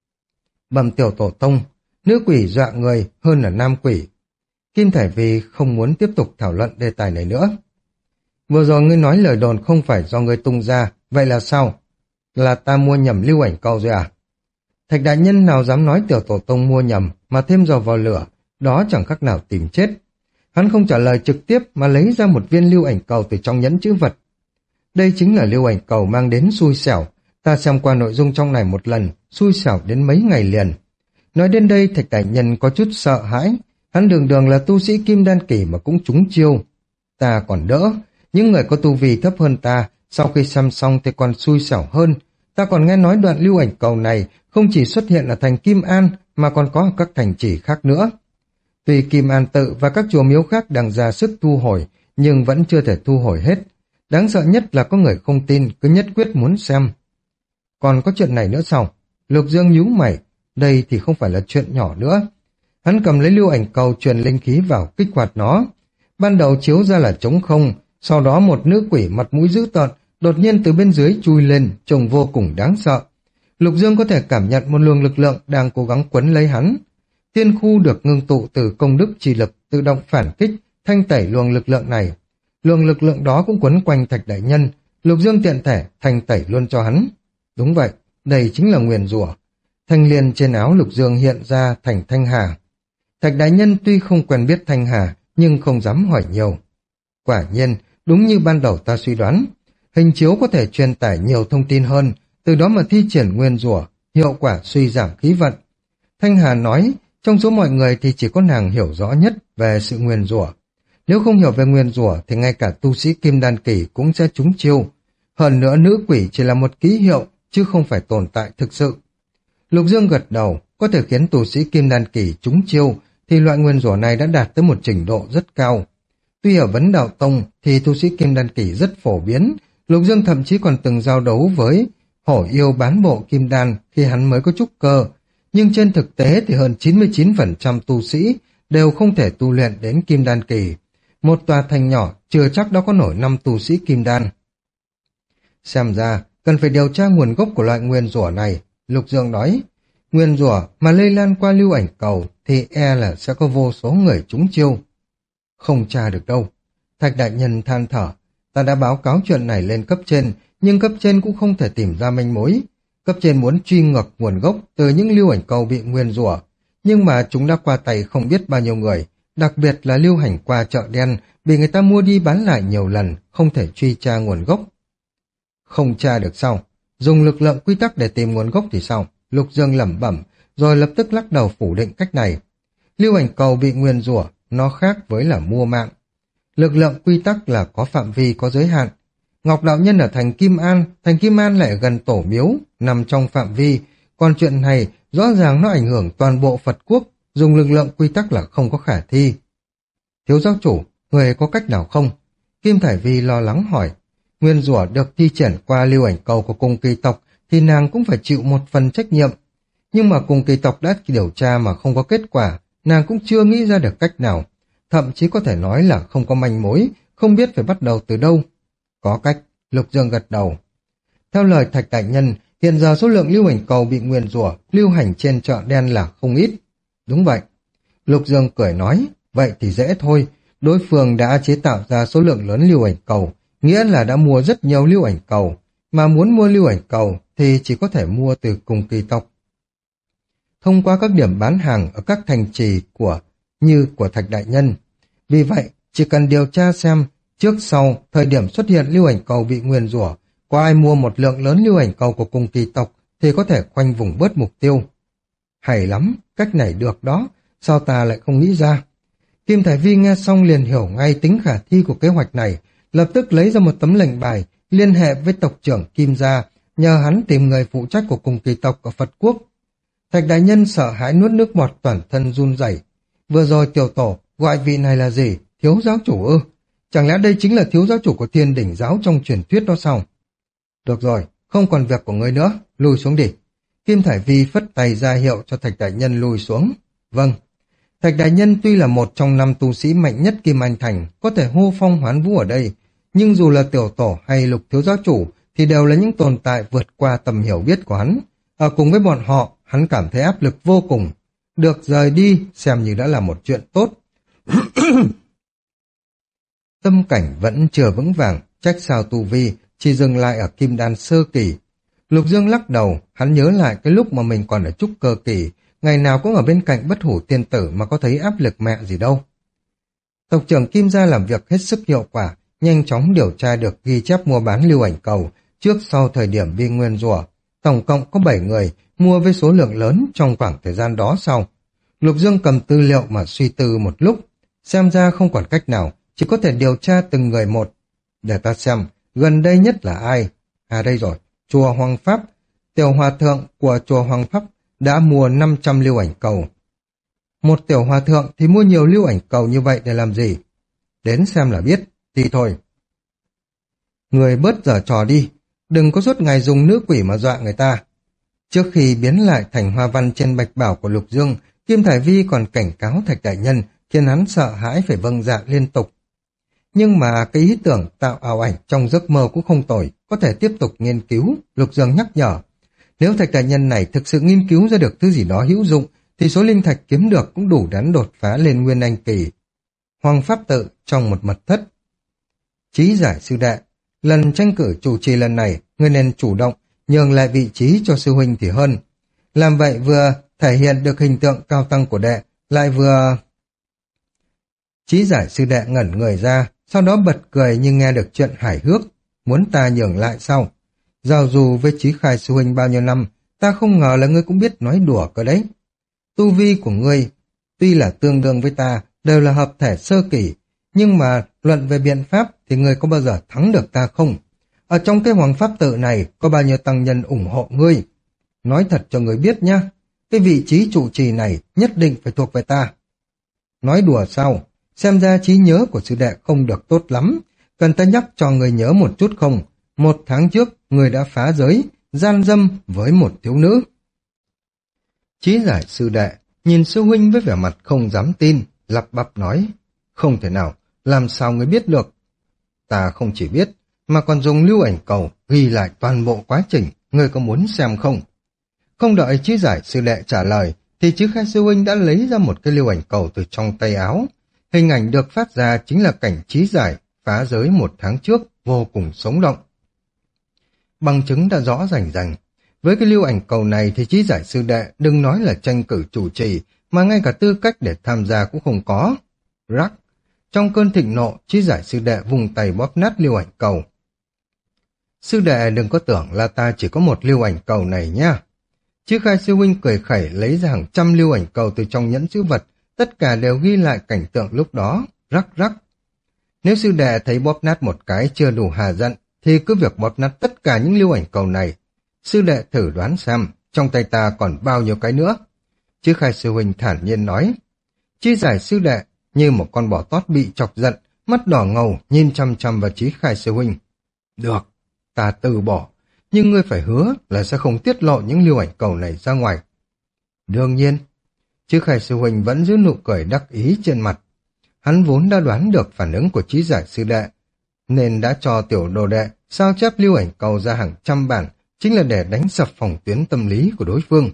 Bẩm Tiểu tổ tông, nữ quỷ dọa người hơn là nam quỷ. Kim Thải Vi không muốn tiếp tục thảo luận đề tài này nữa. Vừa rồi ngươi nói lời đồn không phải do ngươi tung ra, vậy là sao? Là ta mua nhầm lưu ảnh cầu rồi à? Thạch đại nhân nào dám nói Tiểu tổ tông mua nhầm mà thêm dầu vào lửa, đó chẳng khác nào tìm chết. Hắn không trả lời trực tiếp mà lấy ra một viên lưu ảnh cầu từ trong nhẫn chữ vật. Đây chính là lưu ảnh cầu mang đến xui xẻo, ta xem qua nội dung trong này một lần, xui xẻo đến mấy ngày liền. Nói đến đây Thạch đại nhân có chút sợ hãi, hắn đường là tu sĩ kim đan kỳ mà cũng trúng chiêu. Ta còn đỡ, những người có tu vi thấp hơn ta, sau khi xem xong thì còn xui xẻo hơn. Ta còn nghe nói đoạn lưu ảnh cầu này không chỉ xuất hiện ở thành Kim An mà còn có ở các thành trì khác nữa. Tuy Kim An tự và các chùa miếu khác đang ra sức thu hồi, nhưng vẫn chưa thể thu hồi hết. Đáng sợ nhất là có người không tin, cứ nhất quyết muốn xem. Còn có chuyện này nữa sao? Lục Dương nhíu mày, đây thì không phải là chuyện nhỏ nữa. Hắn cầm lấy lưu ảnh cầu truyền linh khí vào kích hoạt nó. Ban đầu chiếu ra là trống không, sau đó một nữ quỷ mặt mũi dữ tợn đột nhiên từ bên dưới chui lên, trông vô cùng đáng sợ. Lục Dương có thể cảm nhận một luồng lực lượng đang cố gắng quấn lấy hắn. Tiên khu được ngưng tụ từ công đức chi lực tự động phản kích, thanh tẩy luồng lực lượng này. Luồng lực lượng đó cũng quấn quanh Thạch đại nhân, Lục Dương tiện thể thanh tẩy luôn cho hắn. Đúng vậy, đây chính là nguyền rủa. Thanh liên trên áo Lục Dương hiện ra thành thanh hà. Thạch đại nhân tuy không quen biết thanh hà, nhưng không dám hỏi nhiều. Quả nhiên, đúng như ban đầu ta suy đoán, hình chiếu có thể truyền tải nhiều thông tin hơn, từ đó mà thi triển nguyên rủa, hiệu quả suy giảm khí vận. Thanh Hà nói, trong số mọi người thì chỉ có nàng hiểu rõ nhất về sự nguyền rủa. Nếu không hiểu về nguyền rủa thì ngay cả tu sĩ kim đan kỳ cũng sẽ trúng chiêu. Hơn nữa nữ quỷ chỉ là một ký hiệu, chứ không phải tồn tại thực sự. Lục Dương gật đầu, có thể khiến tu sĩ kim đan kỳ trúng chiêu, thì loại nguyền rủa này đã đạt tới một trình độ rất cao. Tuy ở vấn đạo tông thì tu sĩ kim đan kỳ rất phổ biến, Lục Dương thậm chí còn từng giao đấu với hổ yêu bán bộ kim đan khi hắn mới có trúc cơ, nhưng trên thực tế thì hơn 99% tu sĩ đều không thể tu luyện đến kim đan kỳ. Một tòa thành nhỏ chưa chắc đã có nổi 5 tu sĩ kim đan. Xem ra, cần phải điều tra nguồn gốc của loại nguyên rủa này, Lục Dương nói. Nguyên rủa mà lây lan qua lưu ảnh cầu thì e là sẽ có vô số người trúng chiêu. Không tra được đâu. Thạch đại nhân than thở, ta đã báo cáo chuyện này lên cấp trên, nhưng cấp trên cũng không thể tìm ra manh mối. Cấp trên muốn truy ngược nguồn gốc từ những lưu ảnh cầu bị nguyên rủa, nhưng mà chúng đã qua tay không biết bao nhiêu người, đặc biệt là lưu hành qua chợ đen, bị người ta mua đi bán lại nhiều lần, không thể truy tra nguồn gốc. Không tra được sao? Dùng lực lượng quy tắc để tìm nguồn gốc thì sao? Lục Dương lẩm bẩm, rồi lập tức lắc đầu phủ định cách này. Lưu hành cầu bị nguyên rủa, nó khác với là mua mạng. Lực lượng quy tắc là có phạm vi, có giới hạn. Ngọc đạo nhân ở thành Kim An lại gần tổ miếu, nằm trong phạm vi, còn chuyện này rõ ràng nó ảnh hưởng toàn bộ Phật quốc, dùng lực lượng quy tắc là không có khả thi. Thiếu giáo chủ, người có cách nào không? Kim Thải Vi lo lắng hỏi. Nguyên rủa được thi triển qua lưu ảnh cầu của cung kỳ tộc thì nàng cũng phải chịu một phần trách nhiệm. Nhưng mà cung kỳ tộc đã điều tra mà không có kết quả, nàng cũng chưa nghĩ ra được cách nào. Thậm chí có thể nói là không có manh mối, không biết phải bắt đầu từ đâu. Có cách, Lục Dương gật đầu. Theo lời Thạch đại nhân, hiện giờ số lượng lưu ảnh cầu bị nguyền rủa lưu hành trên chợ đen là không ít. Đúng vậy. Lục Dương cười nói, vậy thì dễ thôi, đối phương đã chế tạo ra số lượng lớn lưu ảnh cầu, nghĩa là đã mua rất nhiều lưu ảnh cầu, mà muốn mua lưu ảnh cầu thì chỉ có thể mua từ cùng kỳ tộc. Thông qua các điểm bán hàng ở các thành trì như của Thạch đại nhân. Vì vậy, chỉ cần điều tra xem trước sau thời điểm xuất hiện lưu ảnh cầu bị nguyền rủa, có ai mua một lượng lớn lưu ảnh cầu của cùng kỳ tộc thì có thể khoanh vùng bớt mục tiêu. Hay lắm, cách này được đó, sao ta lại không nghĩ ra? Kim Thải Vi nghe xong liền hiểu ngay tính khả thi của kế hoạch này, lập tức lấy ra một tấm lệnh bài, liên hệ với tộc trưởng Kim gia, nhờ hắn tìm người phụ trách của cùng kỳ tộc ở Phật quốc. Thạch đại nhân sợ hãi nuốt nước bọt, toàn thân run rẩy. Vừa rồi tiểu tổ gọi vị này là gì? Thiếu giáo chủ ư? Chẳng lẽ đây chính là thiếu giáo chủ của Thiên Đỉnh giáo trong truyền thuyết đó sao? Được rồi, không còn việc của ngươi nữa, lùi xuống đi. Kim Thải Vi phất tay ra hiệu cho Thạch đại nhân lùi xuống. Vâng. Thạch đại nhân tuy là một trong 5 tu sĩ mạnh nhất Kim Anh Thành, có thể hô phong hoán vũ ở đây, nhưng dù là tiểu tổ hay Lục thiếu giáo chủ thì đều là những tồn tại vượt qua tầm hiểu biết của hắn. Ở cùng với bọn họ, hắn cảm thấy áp lực vô cùng. Được rời đi xem như đã là một chuyện tốt. Tâm cảnh vẫn chưa vững vàng, trách sao tu vi chỉ dừng lại ở kim đan sơ kỳ. Lục Dương lắc đầu, hắn nhớ lại cái lúc mà mình còn ở trúc cơ kỳ, ngày nào cũng ở bên cạnh bất hủ tiên tử mà có thấy áp lực mẹ gì đâu. Tộc trưởng Kim gia làm việc hết sức hiệu quả, nhanh chóng điều tra được ghi chép mua bán lưu ảnh cầu trước sau thời điểm bị nguyên rủa. Tổng cộng có 7 người mua với số lượng lớn trong khoảng thời gian đó sau. Lục Dương cầm tư liệu mà suy tư một lúc, xem ra không còn cách nào, chỉ có thể điều tra từng người một. Để ta xem, gần đây nhất là ai? À đây rồi, chùa Hoàng Pháp. Tiểu hòa thượng của chùa Hoàng Pháp đã mua 500 lưu ảnh cầu. Một tiểu hòa thượng thì mua nhiều lưu ảnh cầu như vậy để làm gì? Đến xem là biết, thì thôi. Người bớt giở trò đi, đừng có suốt ngày dùng nữ quỷ mà dọa người ta. Trước khi biến lại thành hoa văn trên bạch bảo của Lục Dương, Kim Thải Vi còn cảnh cáo Thạch đại nhân, khiến hắn sợ hãi phải vâng dạ liên tục. Nhưng mà cái ý tưởng tạo ảo ảnh trong giấc mơ cũng không tồi, có thể tiếp tục nghiên cứu, Lục Dương nhắc nhở. Nếu Thạch đại nhân này thực sự nghiên cứu ra được thứ gì đó hữu dụng, thì số linh thạch kiếm được cũng đủ đáng đột phá lên nguyên anh kỳ. Hoàng Pháp tự trong một mật thất. Chí giải sư đệ, lần tranh cử chủ trì lần này, ngươi nên chủ động, nhường lại vị trí cho sư huynh thì hơn. Làm vậy vừa thể hiện được hình tượng cao tăng của đệ, lại vừa... Chí giải sư đệ ngẩn người ra, sau đó bật cười nhưng nghe được chuyện hài hước. Muốn ta nhường lại sao? Giao dù với Chí khai sư huynh bao nhiêu năm, Ta không ngờ là ngươi cũng biết nói đùa cơ đấy. Tu vi của ngươi, tuy là tương đương với ta, đều là hợp thể sơ kỳ, nhưng mà luận về biện pháp thì ngươi có bao giờ thắng được ta không? Ở trong cái hoàng pháp tự này có bao nhiêu tăng nhân ủng hộ ngươi? Nói thật cho ngươi biết nhá, cái vị trí trụ trì này nhất định phải thuộc về ta. Nói đùa sao? Xem ra trí nhớ của sư đệ không được tốt lắm. Cần ta nhắc cho người nhớ một chút không? 1 tháng trước, người đã phá giới, gian dâm với một thiếu nữ. Chí giải sư đệ, nhìn sư huynh với vẻ mặt không dám tin, lắp bắp nói. Không thể nào, làm sao người biết được? Ta không chỉ biết, mà còn dùng lưu ảnh cầu ghi lại toàn bộ quá trình, người có muốn xem không? Không đợi Chí giải sư đệ trả lời, thì Chí khai sư huynh đã lấy ra một cái lưu ảnh cầu từ trong tay áo. Hình ảnh được phát ra chính là cảnh Chí giải phá giới 1 tháng trước, vô cùng sống động. Bằng chứng đã rõ rành rành. Với cái lưu ảnh cầu này thì Chí giải sư đệ đừng nói là tranh cử chủ trì, mà ngay cả tư cách để tham gia cũng không có. Rắc! Trong cơn thịnh nộ, Chí giải sư đệ vùng tay bóp nát lưu ảnh cầu. Sư đệ đừng có tưởng là ta chỉ có một lưu ảnh cầu này nha. Chí khai sư huynh cười khẩy lấy ra hàng trăm lưu ảnh cầu từ trong nhẫn chữ vật, tất cả đều ghi lại cảnh tượng lúc đó. Rắc rắc! Nếu sư đệ thấy bóp nát một cái chưa đủ hà giận, thì cứ việc bóp nát tất cả những lưu ảnh cầu này. Sư đệ thử đoán xem, trong tay ta còn bao nhiêu cái nữa? Chí khai sư huynh thản nhiên nói. Chí giải sư đệ như một con bò tót bị chọc giận, mắt đỏ ngầu nhìn chăm chăm vào Chí khai sư huynh. Được, ta từ bỏ, nhưng ngươi phải hứa là sẽ không tiết lộ những lưu ảnh cầu này ra ngoài. Đương nhiên. Chí khai sư huynh vẫn giữ nụ cười đắc ý trên mặt. Hắn vốn đã đoán được phản ứng của Chí giải sư đệ, nên đã cho tiểu đồ đệ sao chép lưu ảnh cầu ra hàng trăm bản, chính là để đánh sập phòng tuyến tâm lý của đối phương.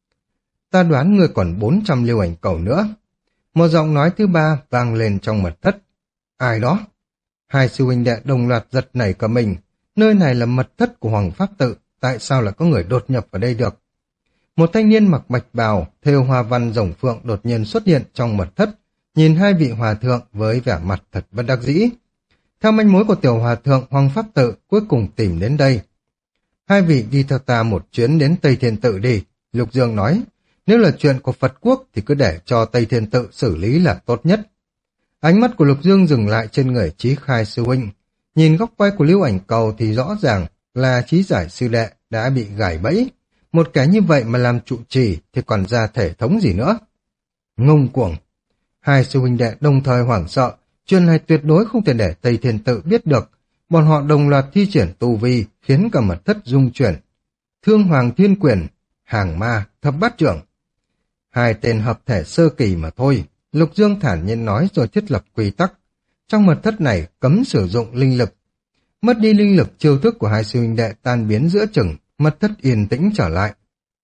Ta đoán ngươi còn 400 lưu ảnh cầu nữa. Một giọng nói thứ ba vang lên trong mật thất. Ai đó? Hai sư huynh đệ đồng loạt giật nảy cả mình. Nơi này là mật thất của Hoàng Pháp Tự, tại sao lại có người đột nhập vào đây được? Một thanh niên mặc bạch bào, thêu hoa văn rồng phượng đột nhiên xuất hiện trong mật thất, nhìn hai vị hòa thượng với vẻ mặt thật bất đắc dĩ. Theo manh mối của tiểu hòa thượng, Hoàng Pháp Tự cuối cùng tìm đến đây. Hai vị đi theo ta một chuyến đến Tây Thiên Tự đi, Lục Dương nói. Nếu là chuyện của Phật quốc thì cứ để cho Tây Thiên Tự xử lý là tốt nhất. Ánh mắt của Lục Dương dừng lại trên người Chí khai sư huynh. Nhìn góc quay của lưu ảnh cầu thì rõ ràng là Chí giải sư đệ đã bị gài bẫy. Một kẻ như vậy mà làm trụ trì thì còn ra thể thống gì nữa. Ngông cuồng. Hai sư huynh đệ đồng thời hoảng sợ. Chuyện này tuyệt đối không thể để Tây Thiên Tự biết được. Bọn họ đồng loạt thi triển tu vi, khiến cả mật thất rung chuyển. Thương Hoàng Thiên Quyền, Hàng Ma, Thập Bát Trưởng. Hai tên hợp thể sơ kỳ mà thôi, Lục Dương thản nhiên nói rồi thiết lập quy tắc. Trong mật thất này cấm sử dụng linh lực. Mất đi linh lực, chiêu thức của hai sư huynh đệ tan biến giữa chừng, mật thất yên tĩnh trở lại.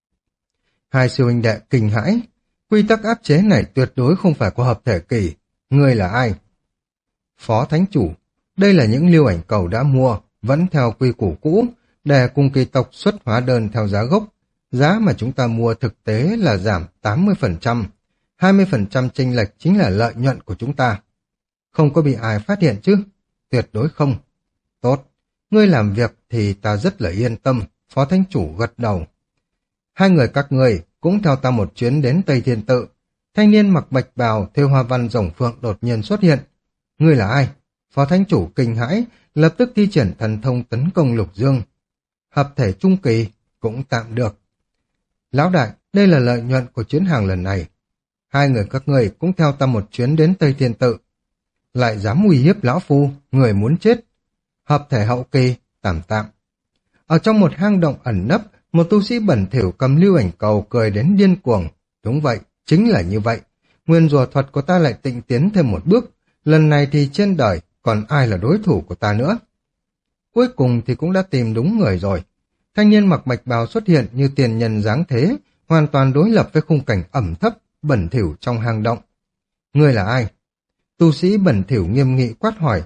Hai sư huynh đệ kinh hãi, quy tắc áp chế này tuyệt đối không phải của hợp thể kỳ. Ngươi là ai? Phó Thánh Chủ, đây là những lưu ảnh cầu đã mua, vẫn theo quy củ cũ, để cùng kỳ tộc xuất hóa đơn theo giá gốc. Giá mà chúng ta mua thực tế là giảm 80%, 20% chênh lệch chính là lợi nhuận của chúng ta. Không có bị ai phát hiện chứ? Tuyệt đối không. Tốt, ngươi làm việc thì ta rất là yên tâm, Phó Thánh Chủ gật đầu. Hai người các ngươi cũng theo ta một chuyến đến Tây Thiên Tự. Thanh niên mặc bạch bào thêu hoa văn rồng phượng đột nhiên xuất hiện. Ngươi là ai? Phó Thánh Chủ kinh hãi, lập tức thi triển thần thông tấn công Lục Dương. Hợp thể trung kỳ cũng tạm được. Lão đại, đây là lợi nhuận của chuyến hàng lần này. Hai người các ngươi cũng theo ta một chuyến đến Tây Thiên Tự. Lại dám uy hiếp lão phu, người muốn chết. Hợp thể hậu kỳ, tạm tạm. Ở trong một hang động ẩn nấp, một tu sĩ bẩn thỉu cầm lưu ảnh cầu cười đến điên cuồng. Đúng vậy, chính là như vậy. Nguyên rùa thuật của ta lại tịnh tiến thêm một bước. Lần này thì trên đời còn ai là đối thủ của ta nữa. Cuối cùng thì cũng đã tìm đúng người rồi. Thanh niên mặc bạch bào xuất hiện như tiền nhân dáng thế, hoàn toàn đối lập với khung cảnh ẩm thấp, bẩn thỉu trong hang động. Ngươi là ai? Tu sĩ bẩn thỉu nghiêm nghị quát hỏi.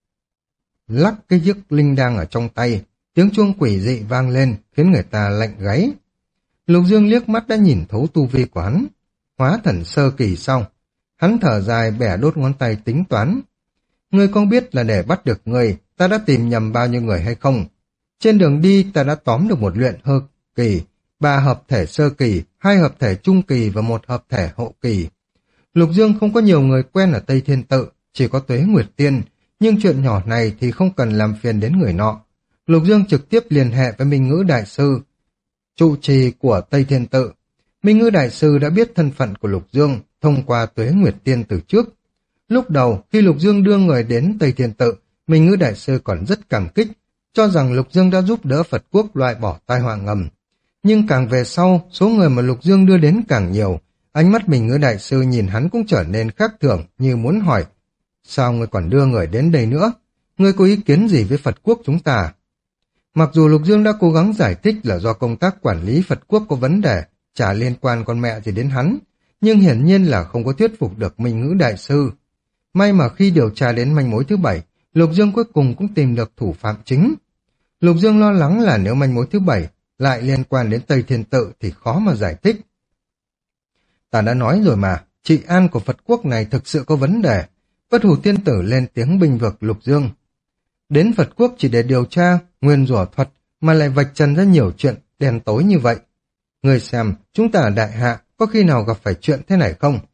Lắc cái chiếc linh đang ở trong tay, tiếng chuông quỷ dị vang lên, khiến người ta lạnh gáy. Lục Dương liếc mắt đã nhìn thấu tu vi của hắn. Hóa thần sơ kỳ xong. Hắn thở dài bẻ đốt ngón tay tính toán. Ngươi không biết là để bắt được ngươi, ta đã tìm nhầm bao nhiêu người hay không? Trên đường đi ta đã tóm được một luyện hư kỳ, 3 hợp thể sơ kỳ, 2 hợp thể trung kỳ và 1 hợp thể hậu kỳ. Lục Dương không có nhiều người quen ở Tây Thiên Tự, chỉ có Tuế Nguyệt Tiên, nhưng chuyện nhỏ này thì không cần làm phiền đến người nọ. Lục Dương trực tiếp liên hệ với Minh Ngữ Đại Sư, trụ trì của Tây Thiên Tự. Minh Ngữ Đại Sư đã biết thân phận của Lục Dương thông qua Tuế Nguyệt Tiên từ trước. Lúc đầu, khi Lục Dương đưa người đến Tây Thiên Tự, Minh Ngữ Đại Sư còn rất cảm kích, cho rằng Lục Dương đã giúp đỡ Phật quốc loại bỏ tai họa ngầm. Nhưng càng về sau, số người mà Lục Dương đưa đến càng nhiều, ánh mắt Minh Ngữ Đại Sư nhìn hắn cũng trở nên khác thường, như muốn hỏi, sao người còn đưa người đến đây nữa? Người có ý kiến gì với Phật quốc chúng ta? Mặc dù Lục Dương đã cố gắng giải thích là do công tác quản lý Phật quốc có vấn đề, chả liên quan con mẹ gì đến hắn, nhưng hiển nhiên là không có thuyết phục được Minh Ngữ Đại Sư. May mà khi điều tra đến manh mối thứ 7, Lục Dương cuối cùng cũng tìm được thủ phạm chính. Lục Dương lo lắng là nếu manh mối thứ 7 lại liên quan đến Tây Thiên Tự thì khó mà giải thích. Ta đã nói rồi mà, trị an của Phật quốc này thực sự có vấn đề. Bất Hủ Tiên Tử lên tiếng bênh vực Lục Dương. Đến Phật quốc chỉ để điều tra nguyên rủa thuật mà lại vạch trần ra nhiều chuyện đen tối như vậy. Người xem, chúng ta ở Đại Hạ có khi nào gặp phải chuyện thế này không?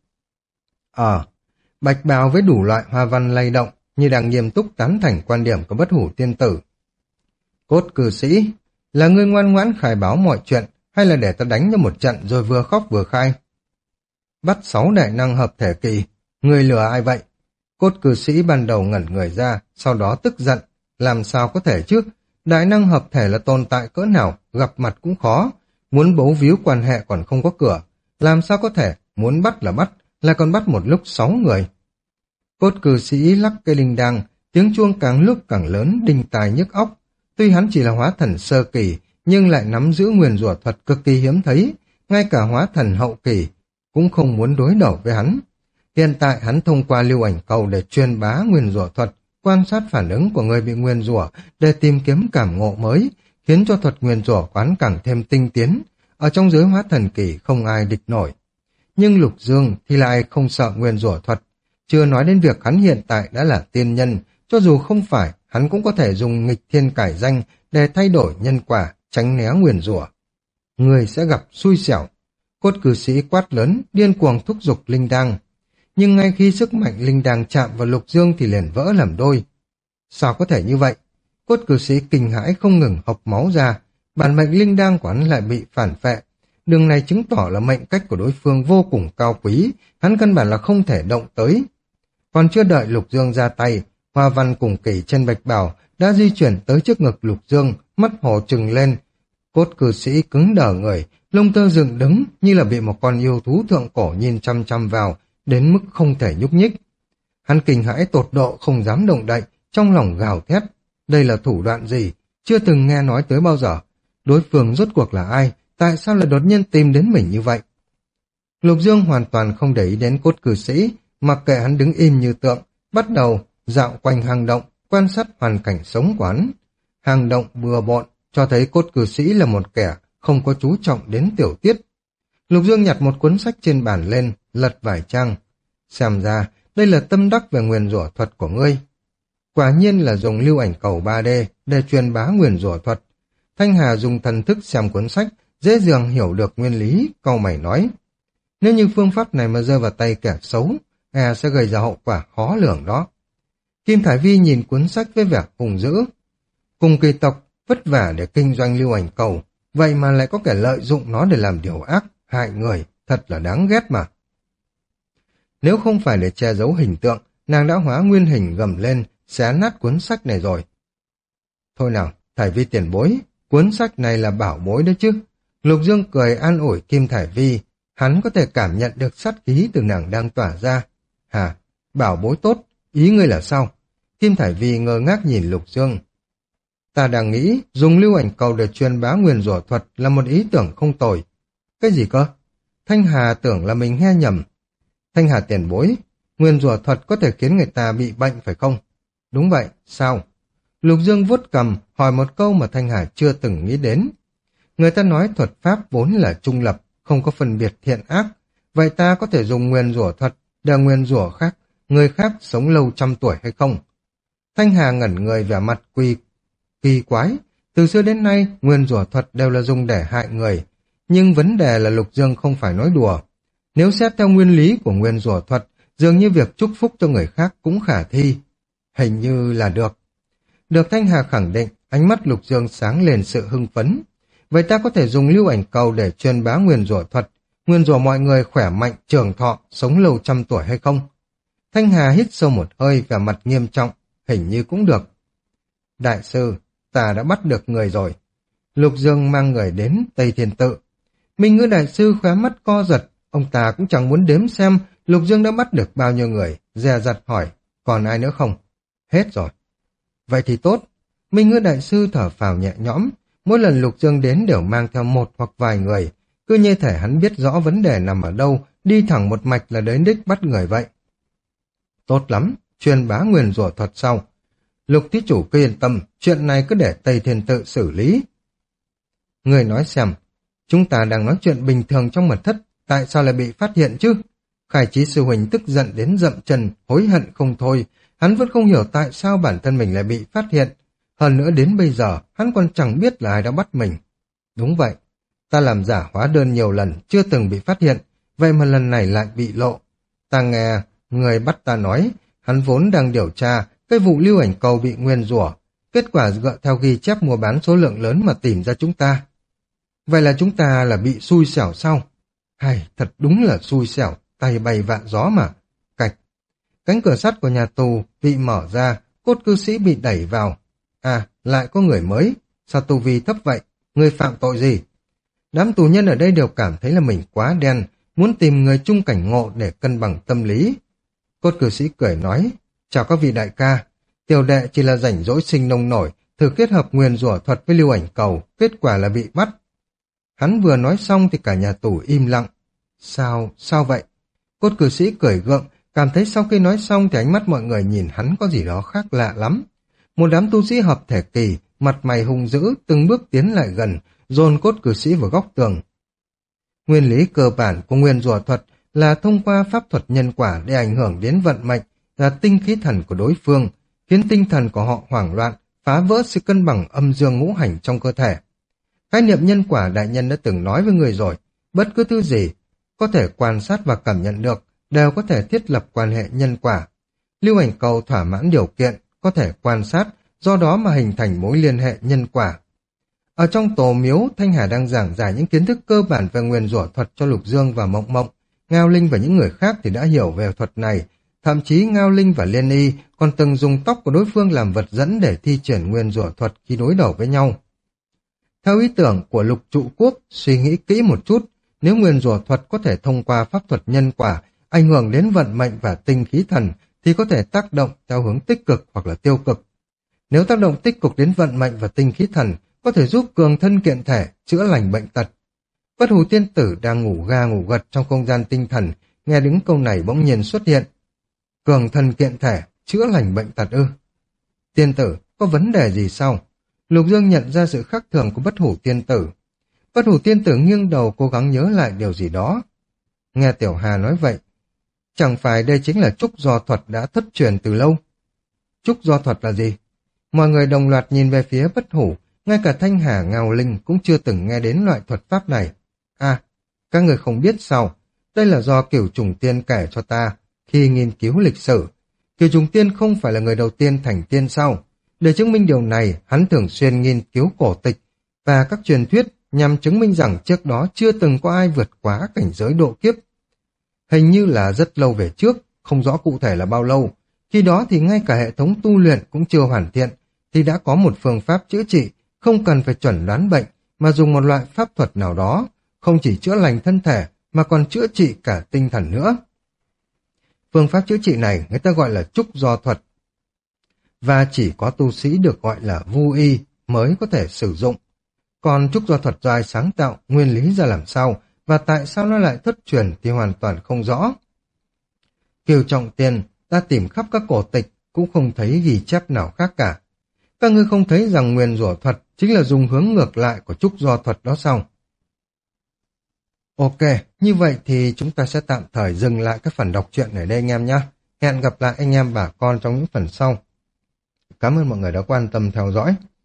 Bạch bào với đủ loại hoa văn lay động như đang nghiêm túc tán thành quan điểm của Bất Hủ Tiên Tử. Cốt cư sĩ, là ngươi ngoan ngoãn khai báo mọi chuyện hay là để ta đánh cho một trận rồi vừa khóc vừa khai? Bắt 6 đại năng hợp thể kỳ, ngươi lừa ai vậy? Cốt cư sĩ ban đầu ngẩn người ra, sau đó tức giận, làm sao có thể chứ? Đại năng hợp thể là tồn tại cỡ nào, gặp mặt cũng khó, muốn bấu víu quan hệ còn không có cửa, làm sao có thể, muốn bắt là bắt, lại còn bắt một lúc 6 người. Cốt cư sĩ lắc cây linh đăng, tiếng chuông càng lúc càng lớn, đinh tai nhức óc. Tuy hắn chỉ là hóa thần sơ kỳ, nhưng lại nắm giữ nguyền rủa thuật cực kỳ hiếm thấy, ngay cả hóa thần hậu kỳ cũng không muốn đối đầu với hắn. Hiện tại hắn thông qua lưu ảnh cầu để truyền bá nguyền rủa thuật, quan sát phản ứng của người bị nguyền rủa để tìm kiếm cảm ngộ mới, khiến cho thuật nguyền rủa quán càng thêm tinh tiến. Ở trong giới hóa thần kỳ không ai địch nổi. Nhưng Lục Dương thì lại không sợ nguyền rủa thuật. Chưa nói đến việc hắn hiện tại đã là tiên nhân, cho dù không phải, hắn cũng có thể dùng nghịch thiên cải danh để thay đổi nhân quả, tránh né nguyền rủa. Người sẽ gặp xui xẻo. Cốt cư sĩ quát lớn, điên cuồng thúc giục linh đăng. Nhưng ngay khi sức mạnh linh đăng chạm vào Lục Dương thì liền vỡ làm đôi. Sao có thể như vậy? Cốt cư sĩ kinh hãi không ngừng hộc máu ra, bản mệnh linh đăng của hắn lại bị phản phệ. Đường này chứng tỏ là mệnh cách của đối phương vô cùng cao quý, hắn căn bản là không thể động tới. Còn chưa đợi Lục Dương ra tay, hoa văn cùng kỳ trên bạch bào đã di chuyển tới trước ngực Lục Dương, mắt hổ trừng lên. Cốt cư sĩ cứng đờ người, lông tơ dựng đứng như là bị một con yêu thú thượng cổ nhìn chăm chăm vào, đến mức không thể nhúc nhích. Hắn kinh hãi tột độ không dám động đậy, trong lòng gào thét. Đây là thủ đoạn gì? Chưa từng nghe nói tới bao giờ. Đối phương rốt cuộc là ai? Tại sao lại đột nhiên tìm đến mình như vậy? Lục Dương hoàn toàn không để ý đến cốt cư sĩ, mặc kệ hắn đứng im như tượng, bắt đầu dạo quanh hang động, quan sát hoàn cảnh sống của hắn. Hang động bừa bộn, cho thấy cốt cư sĩ là một kẻ không có chú trọng đến tiểu tiết. Lục Dương nhặt một cuốn sách trên bàn lên, lật vài trang. Xem ra, đây là tâm đắc về nguyền rủa thuật của ngươi. Quả nhiên là dùng lưu ảnh cầu 3D để truyền bá nguyền rủa thuật. Thanh Hà dùng thần thức xem cuốn sách, dễ dàng hiểu được nguyên lý, cau mày nói. Nếu như phương pháp này mà rơi vào tay kẻ xấu, sẽ gây ra hậu quả khó lường đó. Kim Thải Vi nhìn cuốn sách với vẻ hùng dữ. Cùng kỳ tộc vất vả để kinh doanh lưu ảnh cầu, vậy mà lại có kẻ lợi dụng nó để làm điều ác, hại người, thật là đáng ghét mà. Nếu không phải để che giấu hình tượng, nàng đã hóa nguyên hình gầm lên, xé nát cuốn sách này rồi. Thôi nào, Thải Vi tiền bối, cuốn sách này là bảo bối đấy chứ. Lục Dương cười an ủi Kim Thải Vi, hắn có thể cảm nhận được sát khí từ nàng đang tỏa ra. Hả, bảo bối tốt, ý ngươi là sao? Kim Thải Vi ngơ ngác nhìn Lục Dương. Ta đang nghĩ dùng lưu ảnh cầu để truyền bá nguyền rủa thuật là một ý tưởng không tồi. Cái gì cơ? Thanh Hà tưởng là mình nghe nhầm. Thanh Hà tiền bối, nguyền rủa thuật có thể khiến người ta bị bệnh phải không? Đúng vậy, sao? Lục Dương vuốt cằm hỏi một câu mà Thanh Hà chưa từng nghĩ đến. Người ta nói thuật pháp vốn là trung lập, không có phân biệt thiện ác. Vậy ta có thể dùng nguyền rủa thuật để nguyền rủa khác, người khác sống lâu trăm tuổi hay không? Thanh Hà ngẩn người vẻ mặt kỳ quái. Từ xưa đến nay, nguyền rủa thuật đều là dùng để hại người. Nhưng vấn đề là Lục Dương không phải nói đùa. Nếu xét theo nguyên lý của nguyên rủa thuật, dường như việc chúc phúc cho người khác cũng khả thi. Hình như là được. Được Thanh Hà khẳng định, ánh mắt Lục Dương sáng lên sự hưng phấn. Vậy ta có thể dùng lưu ảnh cầu để truyền bá nguyên rủa thuật, nguyên rủa mọi người khỏe mạnh, trường thọ, sống lâu trăm tuổi hay không? Thanh Hà hít sâu một hơi và mặt nghiêm trọng, hình như cũng được. Đại sư, ta đã bắt được người rồi. Lục Dương mang người đến Tây Thiên Tự. Minh Ngữ đại sư khóe mắt co giật, ông ta cũng chẳng muốn đếm xem Lục Dương đã bắt được bao nhiêu người, dè dặt hỏi, còn ai nữa không? Hết rồi. Vậy thì tốt. Minh Ngữ đại sư thở phào nhẹ nhõm, mỗi lần Lục Dương đến đều mang theo một hoặc vài người, cứ như thể hắn biết rõ vấn đề nằm ở đâu, đi thẳng một mạch là đến đích bắt người vậy. Tốt lắm, truyền bá nguyền rủa thuật sau. Lục thí chủ cứ yên tâm, chuyện này cứ để Tây Thiên Tự xử lý. Người nói xem, chúng ta đang nói chuyện bình thường trong mật thất, tại sao lại bị phát hiện chứ? Khải Chí sư huynh tức giận đến dậm chân, hối hận không thôi, hắn vẫn không hiểu tại sao bản thân mình lại bị phát hiện. Hơn nữa đến bây giờ, hắn còn chẳng biết là ai đã bắt mình. Đúng vậy, ta làm giả hóa đơn nhiều lần, chưa từng bị phát hiện, vậy mà lần này lại bị lộ. Ta nghe người bắt ta nói, hắn vốn đang điều tra cái vụ lưu ảnh cầu bị nguyên rủa, kết quả dựa theo ghi chép mua bán số lượng lớn mà tìm ra chúng ta. Vậy là chúng ta là bị xui xẻo sao? Hay, thật đúng là xui xẻo, tay bay vạ gió mà. Cạch. Cánh cửa sắt của nhà tù bị mở ra, cốt cư sĩ bị đẩy vào. À, lại có người mới. Sao tu vi thấp vậy? Người phạm tội gì? Đám tù nhân ở đây đều cảm thấy là mình quá đen, muốn tìm người chung cảnh ngộ để cân bằng tâm lý. Cốt cư sĩ cười nói, chào các vị đại ca, tiểu đệ chỉ là rảnh rỗi sinh nông nổi, thử kết hợp nguyền rủa thuật với lưu ảnh cầu, kết quả là bị bắt. Hắn vừa nói xong thì cả nhà tù im lặng. Sao vậy? Cốt cư sĩ cười gượng, cảm thấy sau khi nói xong thì ánh mắt mọi người nhìn hắn có gì đó khác lạ lắm. Một đám tu sĩ hợp thể kỳ, mặt mày hung dữ, từng bước tiến lại gần, dồn cốt cử sĩ vào góc tường. Nguyên lý cơ bản của nguyên rủa thuật là thông qua pháp thuật nhân quả để ảnh hưởng đến vận mệnh là tinh khí thần của đối phương, khiến tinh thần của họ hoảng loạn, phá vỡ sự cân bằng âm dương ngũ hành trong cơ thể. Khái niệm nhân quả đại nhân đã từng nói với người rồi, bất cứ thứ gì có thể quan sát và cảm nhận được đều có thể thiết lập quan hệ nhân quả. Lưu ảnh cầu thỏa mãn điều kiện, có thể quan sát, do đó mà hình thành mối liên hệ nhân quả. Ở trong tổ miếu, Thanh Hà đang giảng giải những kiến thức cơ bản về nguyền rủa thuật cho Lục Dương và Mộng Mộng. Ngao Linh và những người khác thì đã hiểu về thuật này, thậm chí Ngao Linh và Liên Y còn từng dùng tóc của đối phương làm vật dẫn để thi triển nguyền rủa thuật khi đối đầu với nhau. Theo ý tưởng của Lục Trụ Quốc, suy nghĩ kỹ một chút, nếu nguyền rủa thuật có thể thông qua pháp thuật nhân quả, ảnh hưởng đến vận mệnh và tinh khí thần, thì có thể tác động theo hướng tích cực hoặc là tiêu cực. Nếu tác động tích cực đến vận mệnh và tinh khí thần, có thể giúp cường thân kiện thể, chữa lành bệnh tật. Bất Hủ Tiên Tử đang ngủ ga ngủ gật trong không gian tinh thần, nghe đến câu này bỗng nhiên xuất hiện. Cường thân kiện thể, chữa lành bệnh tật ư? Tiên tử, có vấn đề gì sao? Lục Dương nhận ra sự khác thường của Bất Hủ Tiên Tử. Bất Hủ Tiên Tử nghiêng đầu cố gắng nhớ lại điều gì đó. Nghe Tiểu Hà nói vậy, chẳng phải đây chính là trúc do thuật đã thất truyền từ lâu? Trúc do thuật là gì? Mọi người đồng loạt nhìn về phía Bất Hủ, ngay cả Thanh Hà, Ngao Linh cũng chưa từng nghe đến loại thuật pháp này. À, các người không biết sao? Đây là do Cửu Trùng Tiên kể cho ta khi nghiên cứu lịch sử. Cửu Trùng Tiên không phải là người đầu tiên thành tiên sao? Để chứng minh điều này, hắn thường xuyên nghiên cứu cổ tịch và các truyền thuyết nhằm chứng minh rằng trước đó chưa từng có ai vượt quá cảnh giới độ kiếp. Hình như là rất lâu về trước, không rõ cụ thể là bao lâu. Khi đó thì ngay cả hệ thống tu luyện cũng chưa hoàn thiện, thì đã có một phương pháp chữa trị, không cần phải chuẩn đoán bệnh, mà dùng một loại pháp thuật nào đó, không chỉ chữa lành thân thể, mà còn chữa trị cả tinh thần nữa. Phương pháp chữa trị này người ta gọi là trúc do thuật, và chỉ có tu sĩ được gọi là vu y mới có thể sử dụng. Còn trúc do thuật do ai sáng tạo, nguyên lý ra làm sao, và tại sao nó lại thất truyền thì hoàn toàn không rõ. Kiều Trọng Tiên, ta tìm khắp các cổ tịch, cũng không thấy ghi chép nào khác cả. Các ngươi không thấy rằng nguyền rủa thuật chính là dùng hướng ngược lại của trúc do thuật đó sao? Ok, như vậy thì chúng ta sẽ tạm thời dừng lại cái phần đọc truyện ở đây anh em nhé. Hẹn gặp lại anh em bà con trong những phần sau. Cảm ơn mọi người đã quan tâm theo dõi.